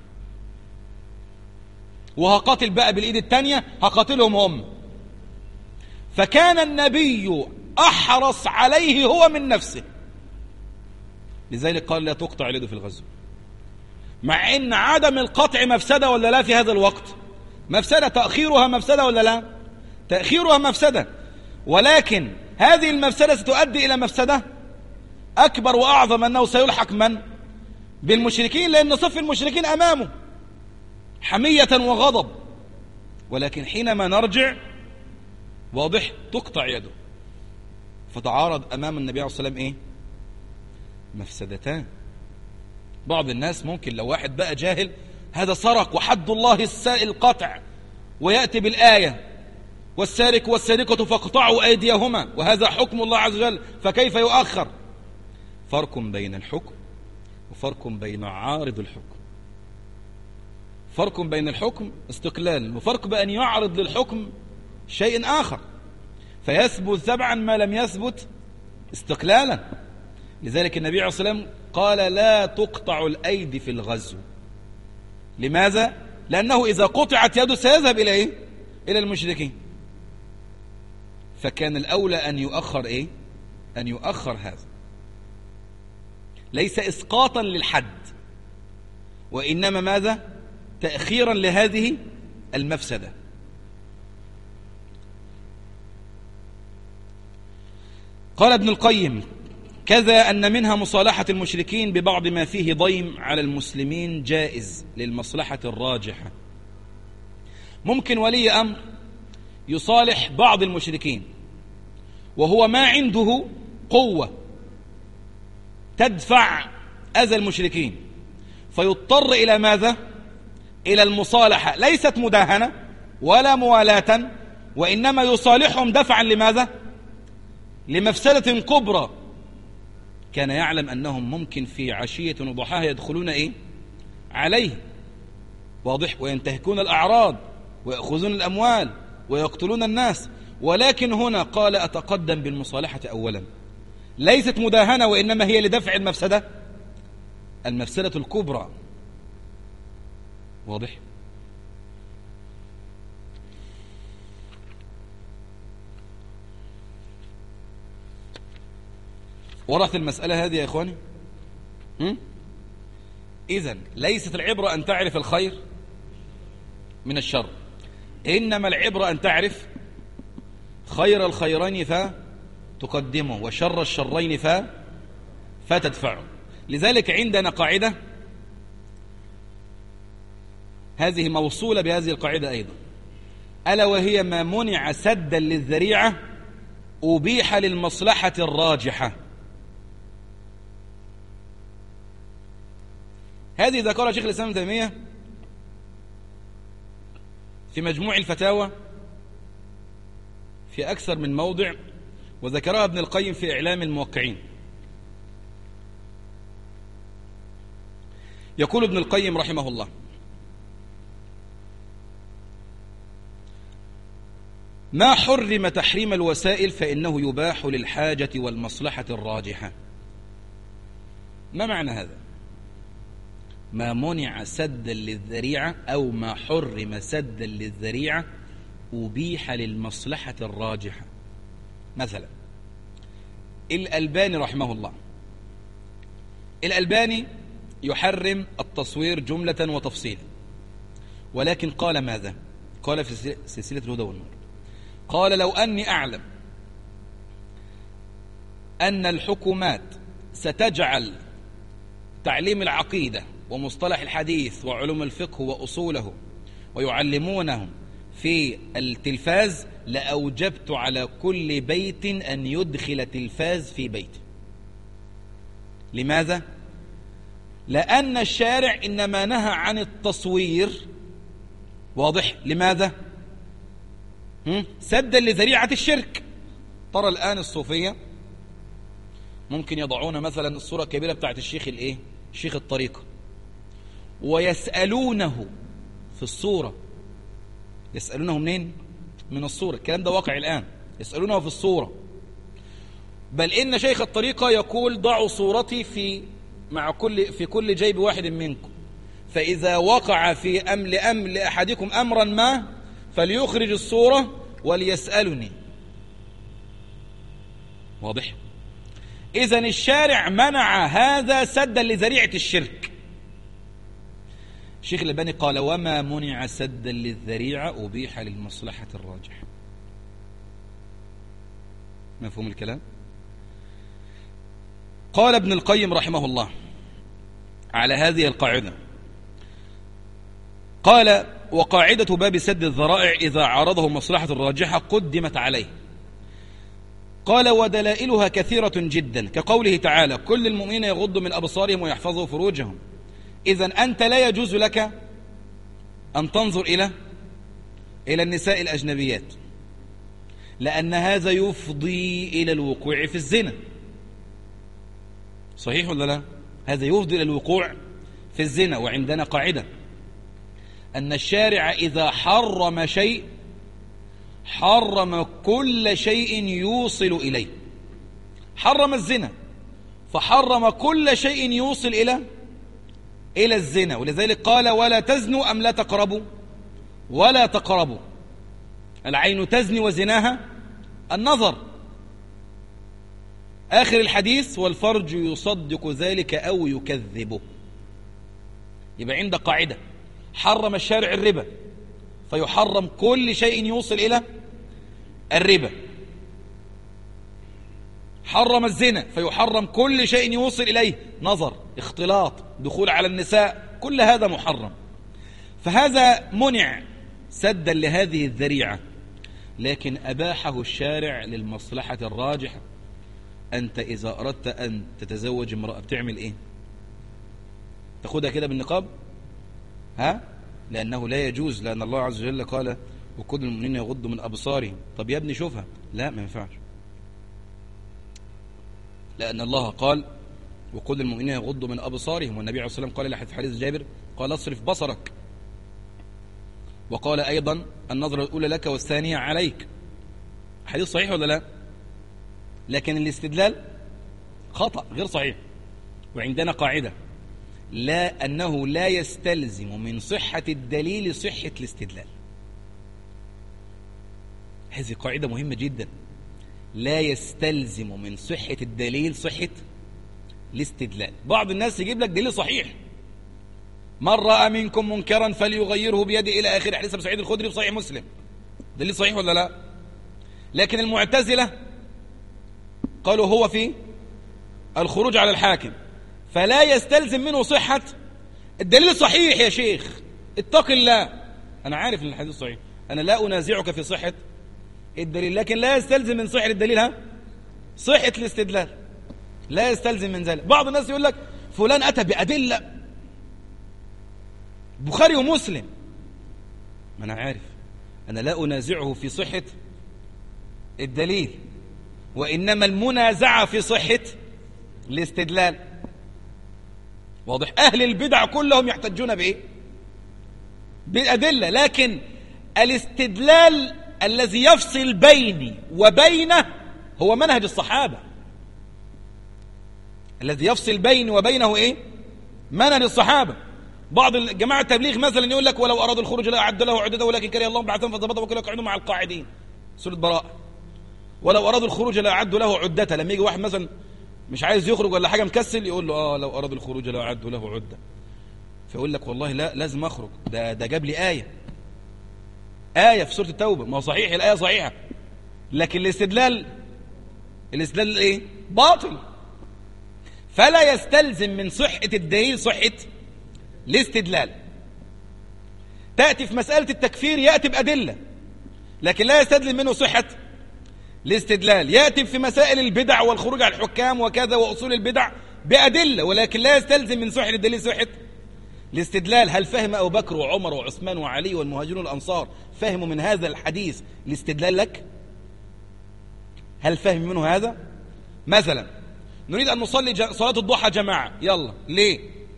وهقاتل بقى بالإيد التانية، هقاتلهم هم. فكان النبي أحرص عليه هو من نفسه، لذلك قال: لا تقطع اليد في الغزو. مع ان عدم القطع مفسدة ولا لا في هذا الوقت؟ مفسدة. تأخيرها مفسدة ولا لا؟ تأخيرها مفسدة، ولكن هذه المفسدة ستؤدي إلى مفسدة أكبر وأعظم، أنه سيلحق من؟ بالمشركين، لأن صف المشركين أمامه حمية وغضب. ولكن حينما نرجع، واضح، تقطع يده. فتعارض أمام النبي عليه الصلاة والسلام إيه؟ مفسدتان. بعض الناس ممكن لو واحد بقى جاهل، هذا سرق وحد الله القطع، ويأتي بالآية: والسارق والسارقة فاقطعوا أيديهما، وهذا حكم الله عز وجل، فكيف يؤخر؟ فرق بين الحكم وفرق بين عارض الحكم. فرق بين الحكم استقلال، وفرق بأن يعرض للحكم شيء آخر، فيثبت تبعا ما لم يثبت استقلالا. لذلك النبي عليه الصلاة والسلام قال: لا تقطع الأيدي في الغزو. لماذا؟ لأنه إذا قطعت يده سيذهب إلى إيه؟ إلى المشركين. فكان الأولى أن يؤخر إيه؟ أن يؤخر هذا، ليس إسقاطا للحد، وإنما ماذا؟ تأخيرا لهذه المفسدة. قال ابن القيم: كذا أن منها مصالحة المشركين ببعض ما فيه ضيم على المسلمين جائز للمصلحة الراجحة. ممكن ولي أمر يصالح بعض المشركين وهو ما عنده قوة تدفع أذى المشركين، فيضطر إلى ماذا؟ إلى المصالحة، ليست مداهنة ولا موالاة، وإنما يصالحهم دفعا لماذا؟ لمفسدة كبرى كان يعلم أنهم ممكن في عشية وضحاها يدخلون إيه؟ عليه، واضح، وينتهكون الأعراض ويأخذون الأموال ويقتلون الناس. ولكن هنا قال: أتقدم بالمصالحة أولا، ليست مداهنة وإنما هي لدفع المفسدة المفسدة الكبرى، واضح. ورث المسألة هذه يا إخواني. إذن ليست العبرة أن تعرف الخير من الشر، إنما العبرة أن تعرف خير الخيرين فتقدمه وشر الشرين فتدفعه. لذلك عندنا قاعدة، هذه موصولة بهذه القاعدة أيضا، ألا وهي: ما منع سدا للذريعة أبيح للمصلحة الراجحة. هذه ذكرها شيخ الإسلام ابن تيمية في مجموع الفتاوى في أكثر من موضع، وذكرها ابن القيم في إعلام الموقعين. يقول ابن القيم رحمه الله: ما حرم تحريم الوسائل فإنه يباح للحاجة والمصلحة الراجحة. ما معنى هذا؟ ما منع سدا للذريعة أو ما حرم سدا للذريعة أبيح للمصلحة الراجحة. مثلا الألباني رحمه الله، الألباني يحرم التصوير جملة وتفصيلا، ولكن قال ماذا؟ قال في سلسلة الهدى والنور، قال: لو أني أعلم أن الحكومات ستجعل تعليم العقيدة ومصطلح الحديث وعلوم الفقه وأصوله ويعلمونهم في التلفاز لأوجبت على كل بيت أن يدخل تلفاز في بيته. لماذا؟ لأن الشارع إنما نهى عن التصوير، واضح، لماذا؟ سدا لذريعة الشرك. ترى الآن الصوفية ممكن يضعون مثلا الصورة الكبيرة بتاعت الشيخ الايه؟ شيخ الطريقة، ويسألونه في الصورة. يسألونه منين؟ من الصورة. الكلام ده واقع الآن، يسألونه في الصورة. بل إن شيخ الطريقة يقول: ضعوا صورتي في مع كل في كل جيب واحد منكم، فإذا وقع في أمل أمل أحدكم أمرا ما فليخرج الصورة وليسألني. واضح؟ إذن الشارع منع هذا سدا لذريعة الشرك. الشيخ الألباني قال: وما منع سدا للذريعة أبيح للمصلحة الراجحة. مفهوم الكلام؟ قال ابن القيم رحمه الله على هذه القاعدة، قال: وقاعدة باب سد الذرائع إذا عارضه مصلحة الراجحة قدمت عليه. قال: ودلائلها كثيرة جدا، كقوله تعالى: كل المؤمنين يغضوا من أبصارهم ويحفظوا فروجهم. إذن أنت لا يجوز لك أن تنظر إلى إلى النساء الأجنبيات، لأن هذا يفضي إلى الوقوع في الزنا. صحيح ولا لا؟ هذا يفضي إلى الوقوع في الزنا. وعندنا قاعدة أن الشارع إذا حرم شيء حرم كل شيء يوصل إليه. حرم الزنا فحرم كل شيء يوصل إلى إلى الزنا، ولذلك قال ولا تزنوا أم لا تقربوا، ولا تقربوا. العين تزني وزناها النظر. آخر الحديث والفرج يصدق ذلك أو يكذبه. يبقى عند قاعدة: حرم الشارع الربا فيحرم كل شيء يوصل إلى الربا، حرم الزنا فيحرم كل شيء يوصل إليه، نظر، اختلاط، دخول على النساء، كل هذا محرم. فهذا منع سدا لهذه الذريعة، لكن أباحه الشارع للمصلحة الراجحة. أنت إذا أردت أن تتزوج امرأة بتعمل إيه؟ تاخدها كده بالنقاب؟ ها؟ لأنه لا يجوز، لأن الله عز وجل قال وكل المؤمنين يغضوا من أبصارهم. طب يا ابني شوفها. لا، ما ينفعش، لأن الله قال وكل المؤمنين يغضوا من أبصارهم، والنبي عليه الصلاة والسلام قال في حديث جابر قال اصرف بصرك، وقال أيضا النظرة الأولى لك والثانية عليك. حديث صحيح ولا لا؟ لكن الاستدلال خطأ غير صحيح. وعندنا قاعدة: لا أنه لا يستلزم من صحة الدليل صحة الاستدلال. هذه قاعدة مهمة جدا. لا يستلزم من صحة الدليل صحة الاستدلال. بعض الناس يجيب لك دليل صحيح: من رأى منكم منكرا فليغيره بيده إلى آخر حديث أبي سعيد الخدري في صحيح مسلم. دليل صحيح ولا لا؟ لكن المعتزلة قالوا هو في الخروج على الحاكم، فلا يستلزم منه صحة الدليل. صحيح يا شيخ، اتق الله. أنا عارف أن الحديث صحيح، أنا لا أنازعك في صحة الدليل، لكن لا يستلزم من صحة الدليل ها صحة الاستدلال، لا يستلزم من ذلك. بعض الناس يقول لك فلان أتى بأدلة بخاري ومسلم. ما أنا عارف، أنا لا أنازعه في صحة الدليل، وإنما المنازعة في صحة الاستدلال. واضح؟ أهل البدع كلهم يحتجون بإيه؟ بالأدلة، لكن الاستدلال الذي يفصل بيني وبينه هو منهج الصحابة. الذي يفصل بيني وبينه إيه؟ منهج الصحابة. بعض جماعة التبليغ مثلا يقول لك ولو أرادوا الخروج لا أعد له عدته ولكن كره الله بعثهم فضبطهم وكانوا يقعدون مع القاعدين، سورة براءة. ولو أرادوا الخروج لا أعدوا له عدته. لما يجي واحد مثلا مش عايز يخرج ولا حاجة مكسل يقول له آه لو أرادوا الخروج لا أعدوا له عدة، فيقول لك والله لا لازم أخرج، ده ده جاب لي آية آية في سورة التوبة. ما هو صحيح الآية صحيحة، لكن الاستدلال الاستدلال إيه؟ باطل. فلا يستلزم من صحة الدليل صحة الاستدلال. تأتي في مسألة التكفير يأتي بأدلة، لكن لا يستدلم منه صحة الاستدلال. يأتي في مسائل البدع والخروج على الحكام وكذا وأصول البدع بأدلة، ولكن لا يستلزم من صحة الدليل صحة الاستدلال. هل فهم أبو بكر وعمر وعثمان وعلي والمهاجرون والأنصار فهموا من هذا الحديث الاستدلال لك؟ هل فهم منه هذا؟ مثلا نريد أن نصلي صلاة الضحى جماعة، يلا ليه؟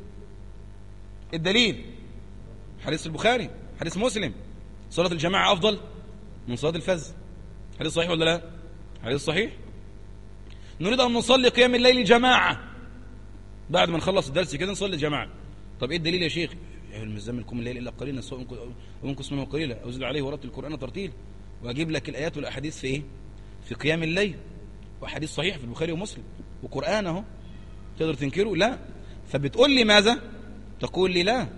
الدليل حديث البخاري، حديث مسلم، صلاة الجماعة أفضل من صلاة الفجر. حديث صحيح ولا لا؟ حديث صحيح. نريد أن نصلي قيام الليل جماعة، بعد ما نخلص الدرس كده نصلي جماعة. طب إيه الدليل يا شيخ؟ يا المزمل قم الليل إلا قليلا وانقص منه قليلا أو زد عليه ورتل القرآن ترتيل. وأجيب لك الآيات والأحاديث في إيه؟ في قيام الليل، وحديث صحيح في البخاري ومسلم وقرآن أهو. تقدر تنكره؟ لا. فبتقول لي ماذا؟ تقول لي لا،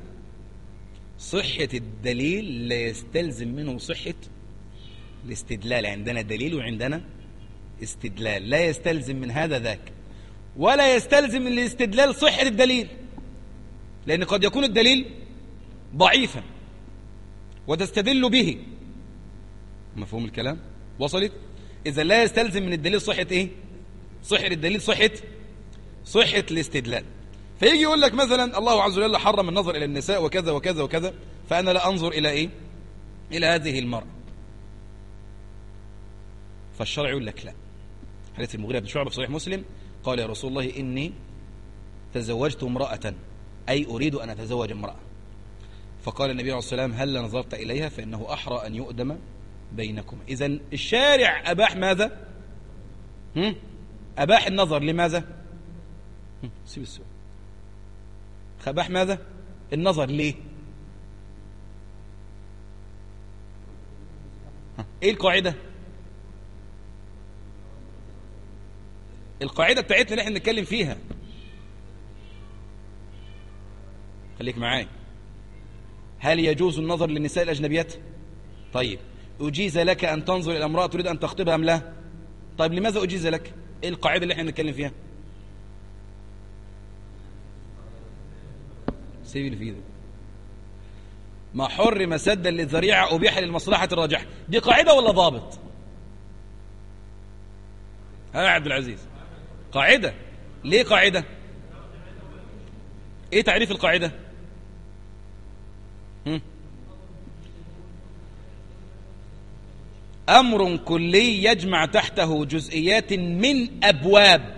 صحة الدليل لا يستلزم منه صحة الاستدلال. عندنا دليل وعندنا استدلال، لا يستلزم من هذا ذاك، ولا يستلزم من الاستدلال صحة الدليل، لأن قد يكون الدليل ضعيفا وتستدل به. مفهوم الكلام؟ وصلت؟ إذا لا يستلزم من الدليل صحة إيه؟ صحة الدليل صحة صحة الاستدلال. فيجي يقول لك مثلا الله عز وجل حرم النظر إلى النساء وكذا وكذا وكذا، فأنا لا أنظر إلى إيه؟ إلى هذه المرأة. فالشرع يقول لك لا. حديث المغيرة بن شعبة في صحيح مسلم قال يا رسول الله إني تزوجت امرأة، أي أريد أن أتزوج امرأة. فقال النبي عليه الصلاة والسلام هل نظرت إليها فإنه أحرى أن يؤدم بينكم. إذن الشارع أباح ماذا؟ هم؟ أباح النظر لماذا؟ هم؟ سيب السؤال. أباح ماذا؟ النظر. ليه؟ ايه القاعدة؟ القاعدة بتاعتنا اللي احنا نتكلم فيها، خليك معايا. هل يجوز النظر للنساء الأجنبيات؟ طيب، أجيز لك أن تنظر إلى امرأة تريد أن تخطبها أم لا؟ طيب لماذا أجيز لك؟ ايه القاعدة اللي احنا نتكلم فيها؟ سيب اللي في ايدك. ما حرم سدا للذريعة أبيح للمصلحة الراجحة. دي قاعدة ولا ضابط؟ ها يا عبد العزيز، قاعدة. ليه قاعدة؟ ايه تعريف القاعدة؟ هم؟ أمر كلي يجمع تحته جزئيات من أبواب.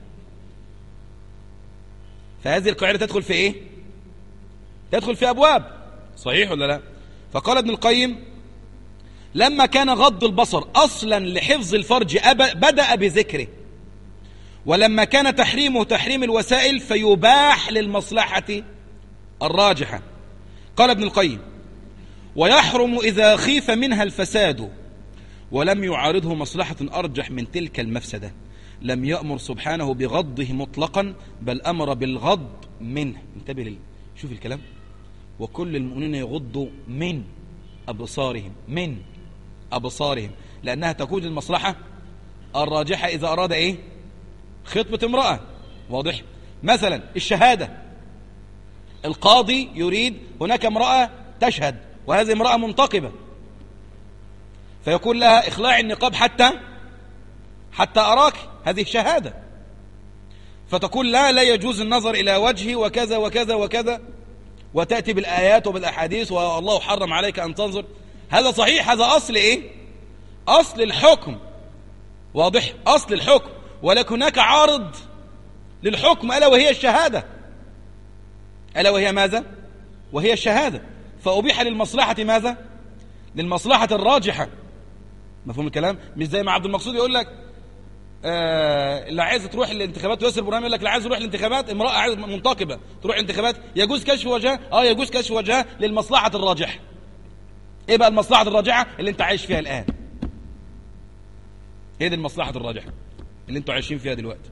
فهذه القاعدة تدخل في ايه؟ تدخل في أبواب، صحيح ولا لا؟ فقال ابن القيم: لما كان غض البصر أصلا لحفظ الفرج بدأ بذكره، ولما كان تحريمه تحريم الوسائل فيباح للمصلحة الراجحة. قال ابن القيم: ويحرم إذا خيف منها الفساد ولم يعارضه مصلحة أرجح من تلك المفسدة. لم يأمر سبحانه بغضه مطلقا، بل أمر بالغض منه. انتبه لل... شوف الكلام: وكل المؤمنين يغضوا من أبصارهم، من أبصارهم، لأنها تكون المصلحة الراجحة إذا أراد إيه؟ خطبة امرأة. واضح؟ مثلا الشهادة، القاضي يريد هناك امرأة تشهد وهذه امرأة منتقبة، فيقول لها: اخلاعي النقاب حتى حتى أراك، هذه شهادة. فتقول: لا لا يجوز النظر إلى وجهي وكذا وكذا وكذا، وتأتي بالآيات وبالأحاديث والله حرم عليك أن تنظر. هذا صحيح، هذا أصل إيه؟ أصل الحكم. واضح؟ أصل الحكم. ولكن هناك عارض للحكم ألا وهي الشهادة، ألا وهي ماذا؟ وهي الشهادة. فأبيح للمصلحة ماذا؟ للمصلحة الراجحة. مفهوم الكلام؟ مش زي ما عبد المقصود يقول لك آه اللي عايز تروح الانتخابات، وياسر برهان يقول لك اللي عايز يروح الانتخابات، امرأة عايز منتقبة تروح الانتخابات، يجوز كشف وجهها؟ اه يجوز كشف وجهها للمصلحة الراجحة. ايه بقى المصلحة الراجحة اللي انت عايش فيها الآن؟ ايه دي المصلحة الراجحة اللي انتوا عايشين فيها دلوقتي؟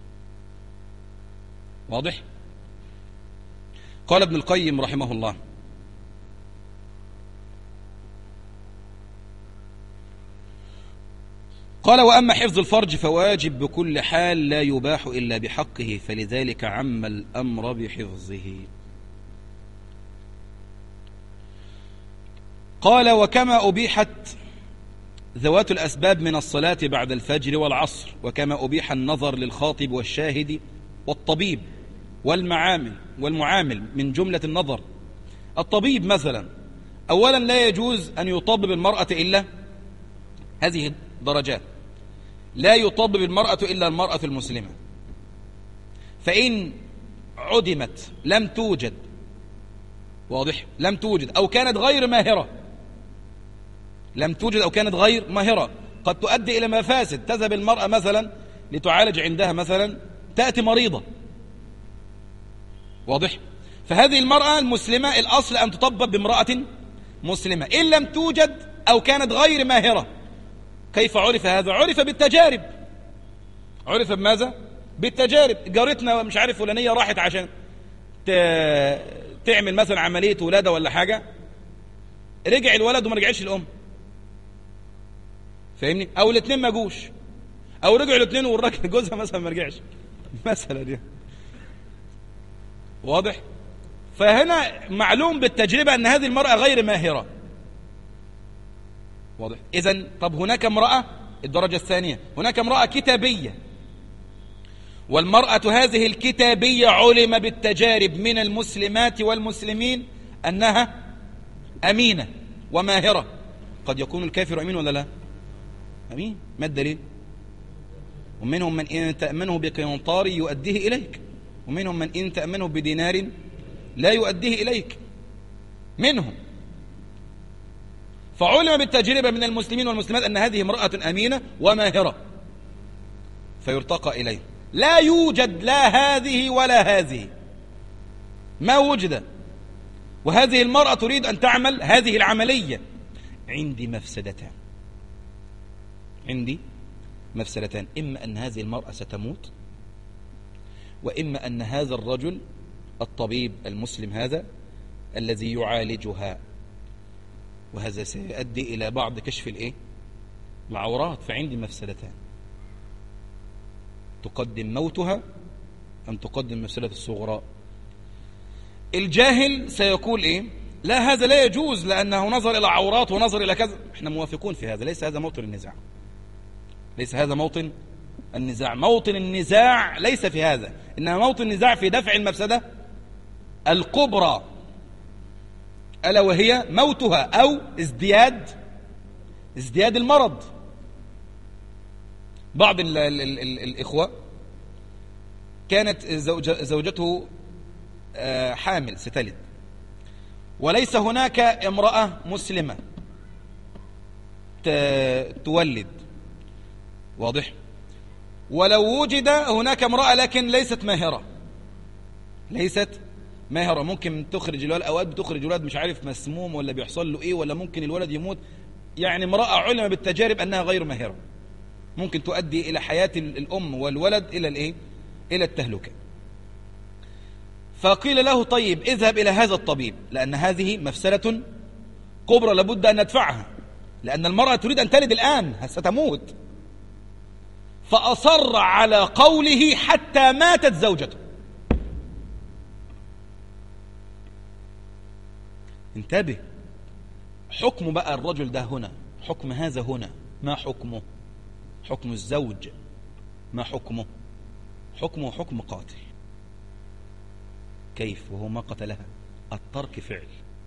واضح؟ قال ابن القيم رحمه الله: قال: وأما حفظ الفرج فواجب بكل حال لا يباح إلا بحقه، فلذلك عم الأمر بحفظه. قال: وكما أبيحت ذوات الأسباب من الصلاة بعد الفجر والعصر، وكما أبيح النظر للخاطب والشاهد والطبيب والمعامل والمعامل من جملة النظر. الطبيب مثلا، أولا لا يجوز أن يطبب المرأة إلا هذه درجات: لا يطبب المرأة إلا المرأة المسلمة، فإن عدمت لم توجد، واضح؟ لم توجد أو كانت غير ماهرة، لم توجد أو كانت غير ماهرة، قد تؤدي إلى مفاسد. تذهب المرأة مثلا لتعالج عندها، مثلا تأتي مريضة، واضح؟ فهذه المرأة المسلمة الأصل أن تطبب بامرأة مسلمة. إن لم توجد أو كانت غير ماهرة، كيف عرف هذا؟ عرف بالتجارب. عرف بماذا؟ بالتجارب. جارتنا مش عارف فلانية راحت عشان تعمل مثلا عملية ولادة ولا حاجة، رجع الولد وما رجعش الأم، فاهمني؟ أو الاثنين ما جوش، أو رجعوا الاثنين والراجل جوزها مثلا ما رجعش مثلا دي. واضح؟ فهنا معلوم بالتجربة أن هذه المرأة غير ماهرة. واضح؟ إذن طب هناك امرأة، الدرجة الثانية، هناك امرأة كتابية، والمرأة هذه الكتابية علم بالتجارب من المسلمات والمسلمين أنها أمينة وماهرة. قد يكون الكافر أمين ولا لا؟ أمين. ما الدليل؟ ومنهم من إن تأمنه بقنطار يؤديه إليك، ومنهم من إن تأمنه بدينار لا يؤديه إليك، منهم. فعلم بالتجربة من المسلمين والمسلمات أن هذه امرأة أمينة وماهرة، فيرتقى إليه. لا يوجد لا هذه ولا هذه، ما وجد، وهذه المرأة تريد أن تعمل هذه العملية، عندي مفسدتان، عندي مفسدتان، إما أن هذه المرأة ستموت، وإما أن هذا الرجل الطبيب المسلم هذا الذي يعالجها، وهذا سيؤدي إلى بعض كشف الإيه؟ العورات. فعندي مفسدتان، تقدم موتها أم تقدم مفسدة الصغرى؟ الجاهل سيقول إيه؟ لا، هذا لا يجوز لأنه نظر إلى عورات ونظر إلى كذا. إحنا موافقون في هذا، ليس هذا موطن النزاع، ليس هذا موطن النزاع. موطن النزاع ليس في هذا، إنما موطن النزاع في دفع المفسدة الكبرى، ألا وهي موتها أو ازدياد ازدياد المرض. بعض ال ال ال ال الإخوة كانت زوج زوجته حامل ستلد، وليس هناك امرأة مسلمة تولد، واضح؟ ولو وجد هناك امرأة لكن ليست ماهرة، ليست ماهرة، ممكن تخرج الولد، أوقات بتخرج الولد مش عارف مسموم ولا بيحصل له إيه، ولا ممكن الولد يموت، يعني امرأة علم بالتجارب أنها غير ماهرة، ممكن تؤدي إلى حياة الأم والولد إلى الإيه؟ إلى التهلكة. فقيل له طيب اذهب إلى هذا الطبيب، لأن هذه مفسدة كبرى لابد أن ندفعها، لأن المرأة تريد أن تلد الآن ستموت. فأصر على قوله حتى ماتت زوجته. انتبه، حكم بقى الرجل ده هنا، حكم هذا هنا، ما حكمه؟ حكم الزوج ما حكمه؟ حكمه حكم قاتل. كيف وهو ما قتلها؟ الترك فعل،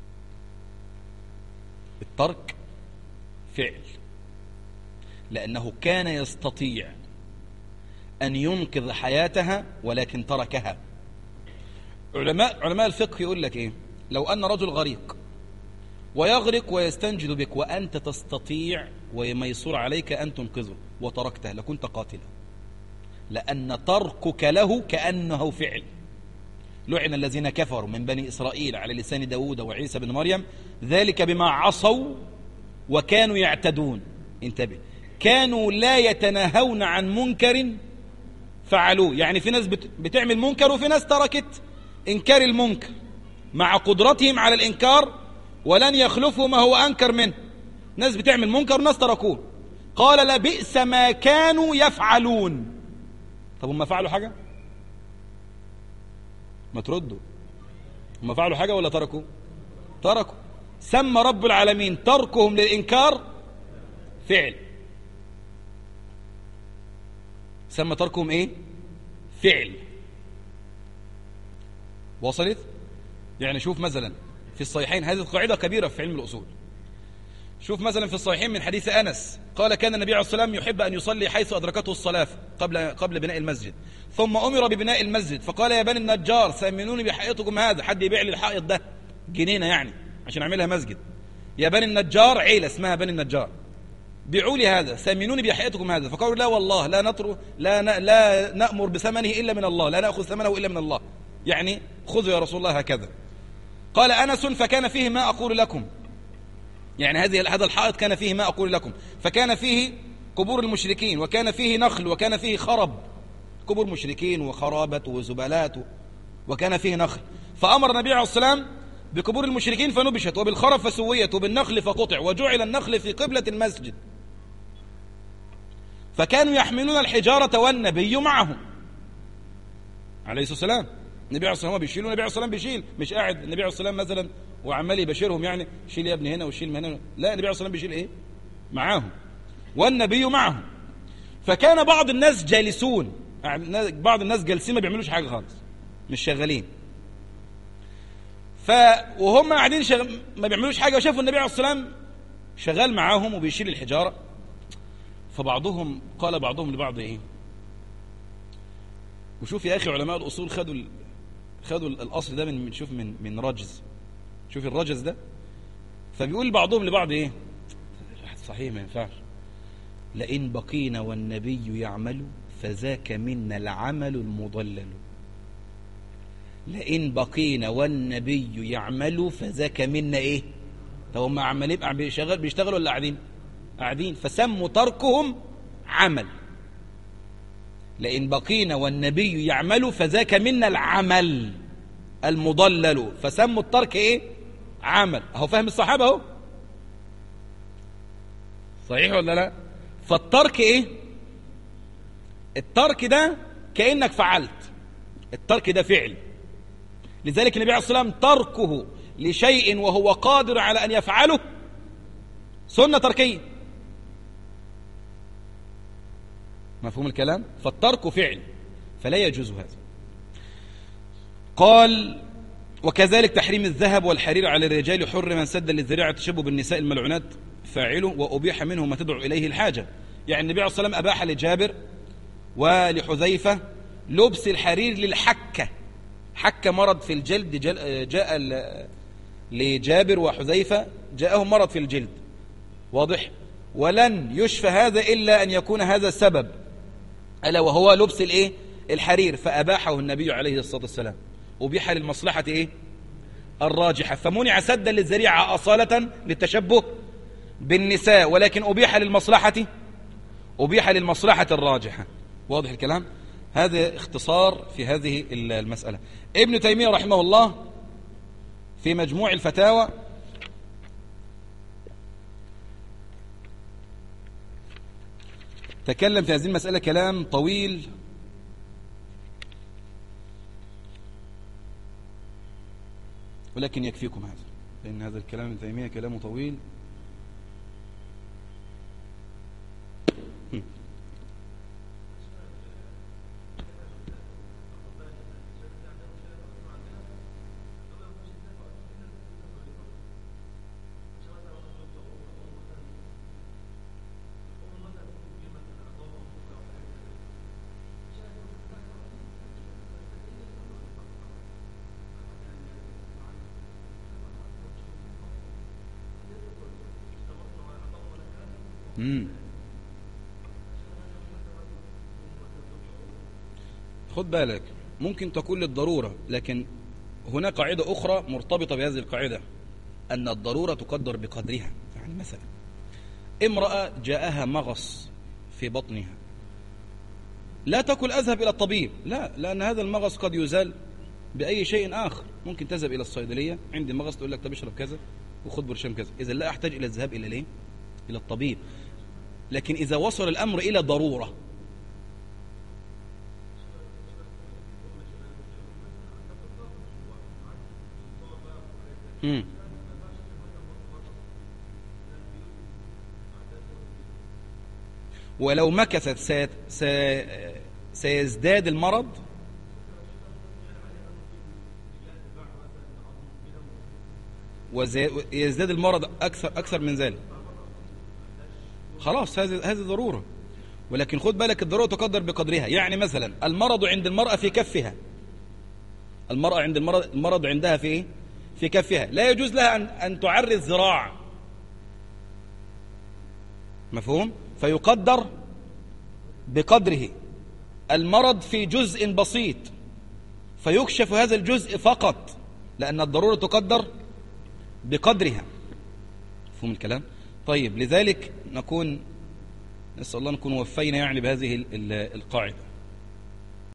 الترك فعل، لأنه كان يستطيع أن ينقذ حياتها ولكن تركها. علماء علماء الفقه يقول لك إيه؟ لو أن رجل غريق ويغرق ويستنجد بك وأنت تستطيع وميسور عليك أن تنقذه وتركته لكنت قاتلا، لأن تركك له كأنه فعل. لعن الذين كفروا من بني إسرائيل على لسان داود وعيسى بن مريم ذلك بما عصوا وكانوا يعتدون. انتبه، كانوا لا يتناهون عن منكر فعلوه، يعني في ناس بتعمل منكر وفي ناس تركت إنكار المنكر مع قدرتهم على الإنكار ولن يخلفوا ما هو أنكر منه. ناس بتعمل منكر وناس تركوه. قال لبئس ما كانوا يفعلون. طب هم فعلوا حاجة؟ ما تردوا، هم فعلوا حاجة ولا تركوا؟ تركوا. سمى رب العالمين تركهم للإنكار فعل، سمى تركهم إيه؟ فعل. وصلت؟ يعني شوف مثلا في الصحيحين، هذه القاعدة كبيرة في علم الأصول. شوف مثلا في الصحيحين من حديث أنس قال كان النبي عليه الصلاة والسلام يحب أن يصلي حيث أدركته الصلاة قبل قبل بناء المسجد، ثم أمر ببناء المسجد فقال يا بني النجار سمنوني بحائطكم هذا، حد يبيع لي الحائط ده جنينة يعني عشان أعملها مسجد، يا بني النجار، عيلة اسمها بني النجار، بيعوا لي هذا، سمنوني بحائطكم هذا. فقالوا لا والله لا نطر لا ن... لا نأمر بثمنه إلا من الله، لا نأخذ ثمنه إلا من الله، يعني خذوا يا رسول الله هكذا. قال أنس فكان فيه ما أقول لكم، يعني هذه هذا الحائط كان فيه ما أقول لكم، فكان فيه قبور المشركين وكان فيه نخل وكان فيه خرب، قبور مشركين وخرابة وزبالات، وكان فيه نخل. فأمر النبي عليه الصلاة والسلام بقبور المشركين فنبشت، وبالخرب فسويت، وبالنخل فقطع، وجعل النخل في قبلة المسجد. فكانوا يحملون الحجارة والنبي معهم عليه الصلاة والسلام. النبي عليه الصلاة والسلام بيشيل، والنبي عليه الصلاة والسلام بيشيل، مش قاعد النبي عليه الصلاة والسلام مثلا وعمال يبشرهم يعني شيل يا ابني هنا وشيل من هنا، لا، النبي عليه الصلاة والسلام بيشيل ايه؟ معاهم، والنبي معهم. فكان بعض الناس جالسون، بعض الناس جالسين ما بيعملوش حاجة خالص، مش شغالين. ف وهم قاعدين شغ... ما بيعملوش حاجة، وشافوا النبي عليه الصلاة والسلام شغال معاهم وبيشيل الحجارة. فبعضهم قال بعضهم لبعض ايه؟ وشوف يا اخي علماء الاصول خدوا ال... خدوا الاصل ده من شوف من من رجز، شوف الرجز ده. فبيقول بعضهم لبعض ايه؟ صحيح ما ينفعش، لئن بقينا والنبي يعمل فذاك منا العمل المضلل. لئن بقينا والنبي يعمل فذاك منا ايه؟ طب هم عمالين بيشتغل بيشتغلوا ولا قاعدين؟ قاعدين، فسموا تركهم عمل. لئن بقينا والنبي يعمل فذاك منا العمل المضلل، فسموا الترك ايه؟ عمل. اهو فاهم الصحابه اهو، صحيح ولا لا؟ فالترك ايه؟ الترك ده كأنك فعلت، الترك ده فعل. لذلك النبي عليه الصلاة والسلام تركه لشيء وهو قادر على أن يفعله سنة تركية. مفهوم الكلام؟ فالترك فعل فلا يجوز هذا. قال وكذلك تحريم الذهب والحرير على الرجال حر من سد للذريعة تشبه بالنساء الملعونات فاعله، وأبيح منه ما تدعو إليه الحاجة. يعني النبي عليه الصلاة والسلام أباح لجابر ولحذيفة لبس الحرير للحكة. حكة مرض في الجلد، جاء لجابر وحذيفة جاءهم مرض في الجلد، واضح؟ ولن يشفى هذا إلا أن يكون هذا السبب، ألا وهو لبس الإيه؟ الحرير، فأباحه النبي عليه الصلاة والسلام. أبيح للمصلحة إيه؟ الراجحة، فمنع سدا للذريعة أصالة للتشبه بالنساء، ولكن أبيح للمصلحة أبيح للمصلحة الراجحة. واضح الكلام؟ هذا اختصار في هذه المسألة. ابن تيمية رحمه الله في مجموع الفتاوى تكلم في هذه المسألة كلام طويل، ولكن يكفيكم هذا، لأن هذا الكلام ابن تيمية كلامه طويل. مم. خد بالك، ممكن تكون للضرورة، لكن هناك قاعدة أخرى مرتبطة بهذه القاعدة، أن الضرورة تقدر بقدرها. يعني مثلا امرأة جاءها مغص في بطنها، لا تقل أذهب إلى الطبيب، لا، لأن هذا المغص قد يزال بأي شيء آخر. ممكن تذهب إلى الصيدلية، عندي مغص، تقول لك طب اشرب كذا وخذ برشام كذا، إذا لا أحتاج إلى الذهاب إلى ليه؟ إلى الطبيب. لكن إذا وصل الأمر إلى ضرورة، مم. ولو مكثت سي... سي... سيزداد المرض، ويزداد المرض أكثر أكثر من ذلك، خلاص هذه هذه ضرورة. ولكن خد بالك، الضرورة تقدر بقدرها. يعني مثلا المرض عند المرأة في كفها، المرأة عند المرض المرض عندها في إيه؟ في كفها، لا يجوز لها أن أن تعرض ذراع، مفهوم؟ فيقدر بقدره. المرض في جزء بسيط فيكشف هذا الجزء فقط، لأن الضرورة تقدر بقدرها. مفهوم الكلام؟ طيب، لذلك نكون نسأل الله نكون وفينا يعني بهذه القاعدة.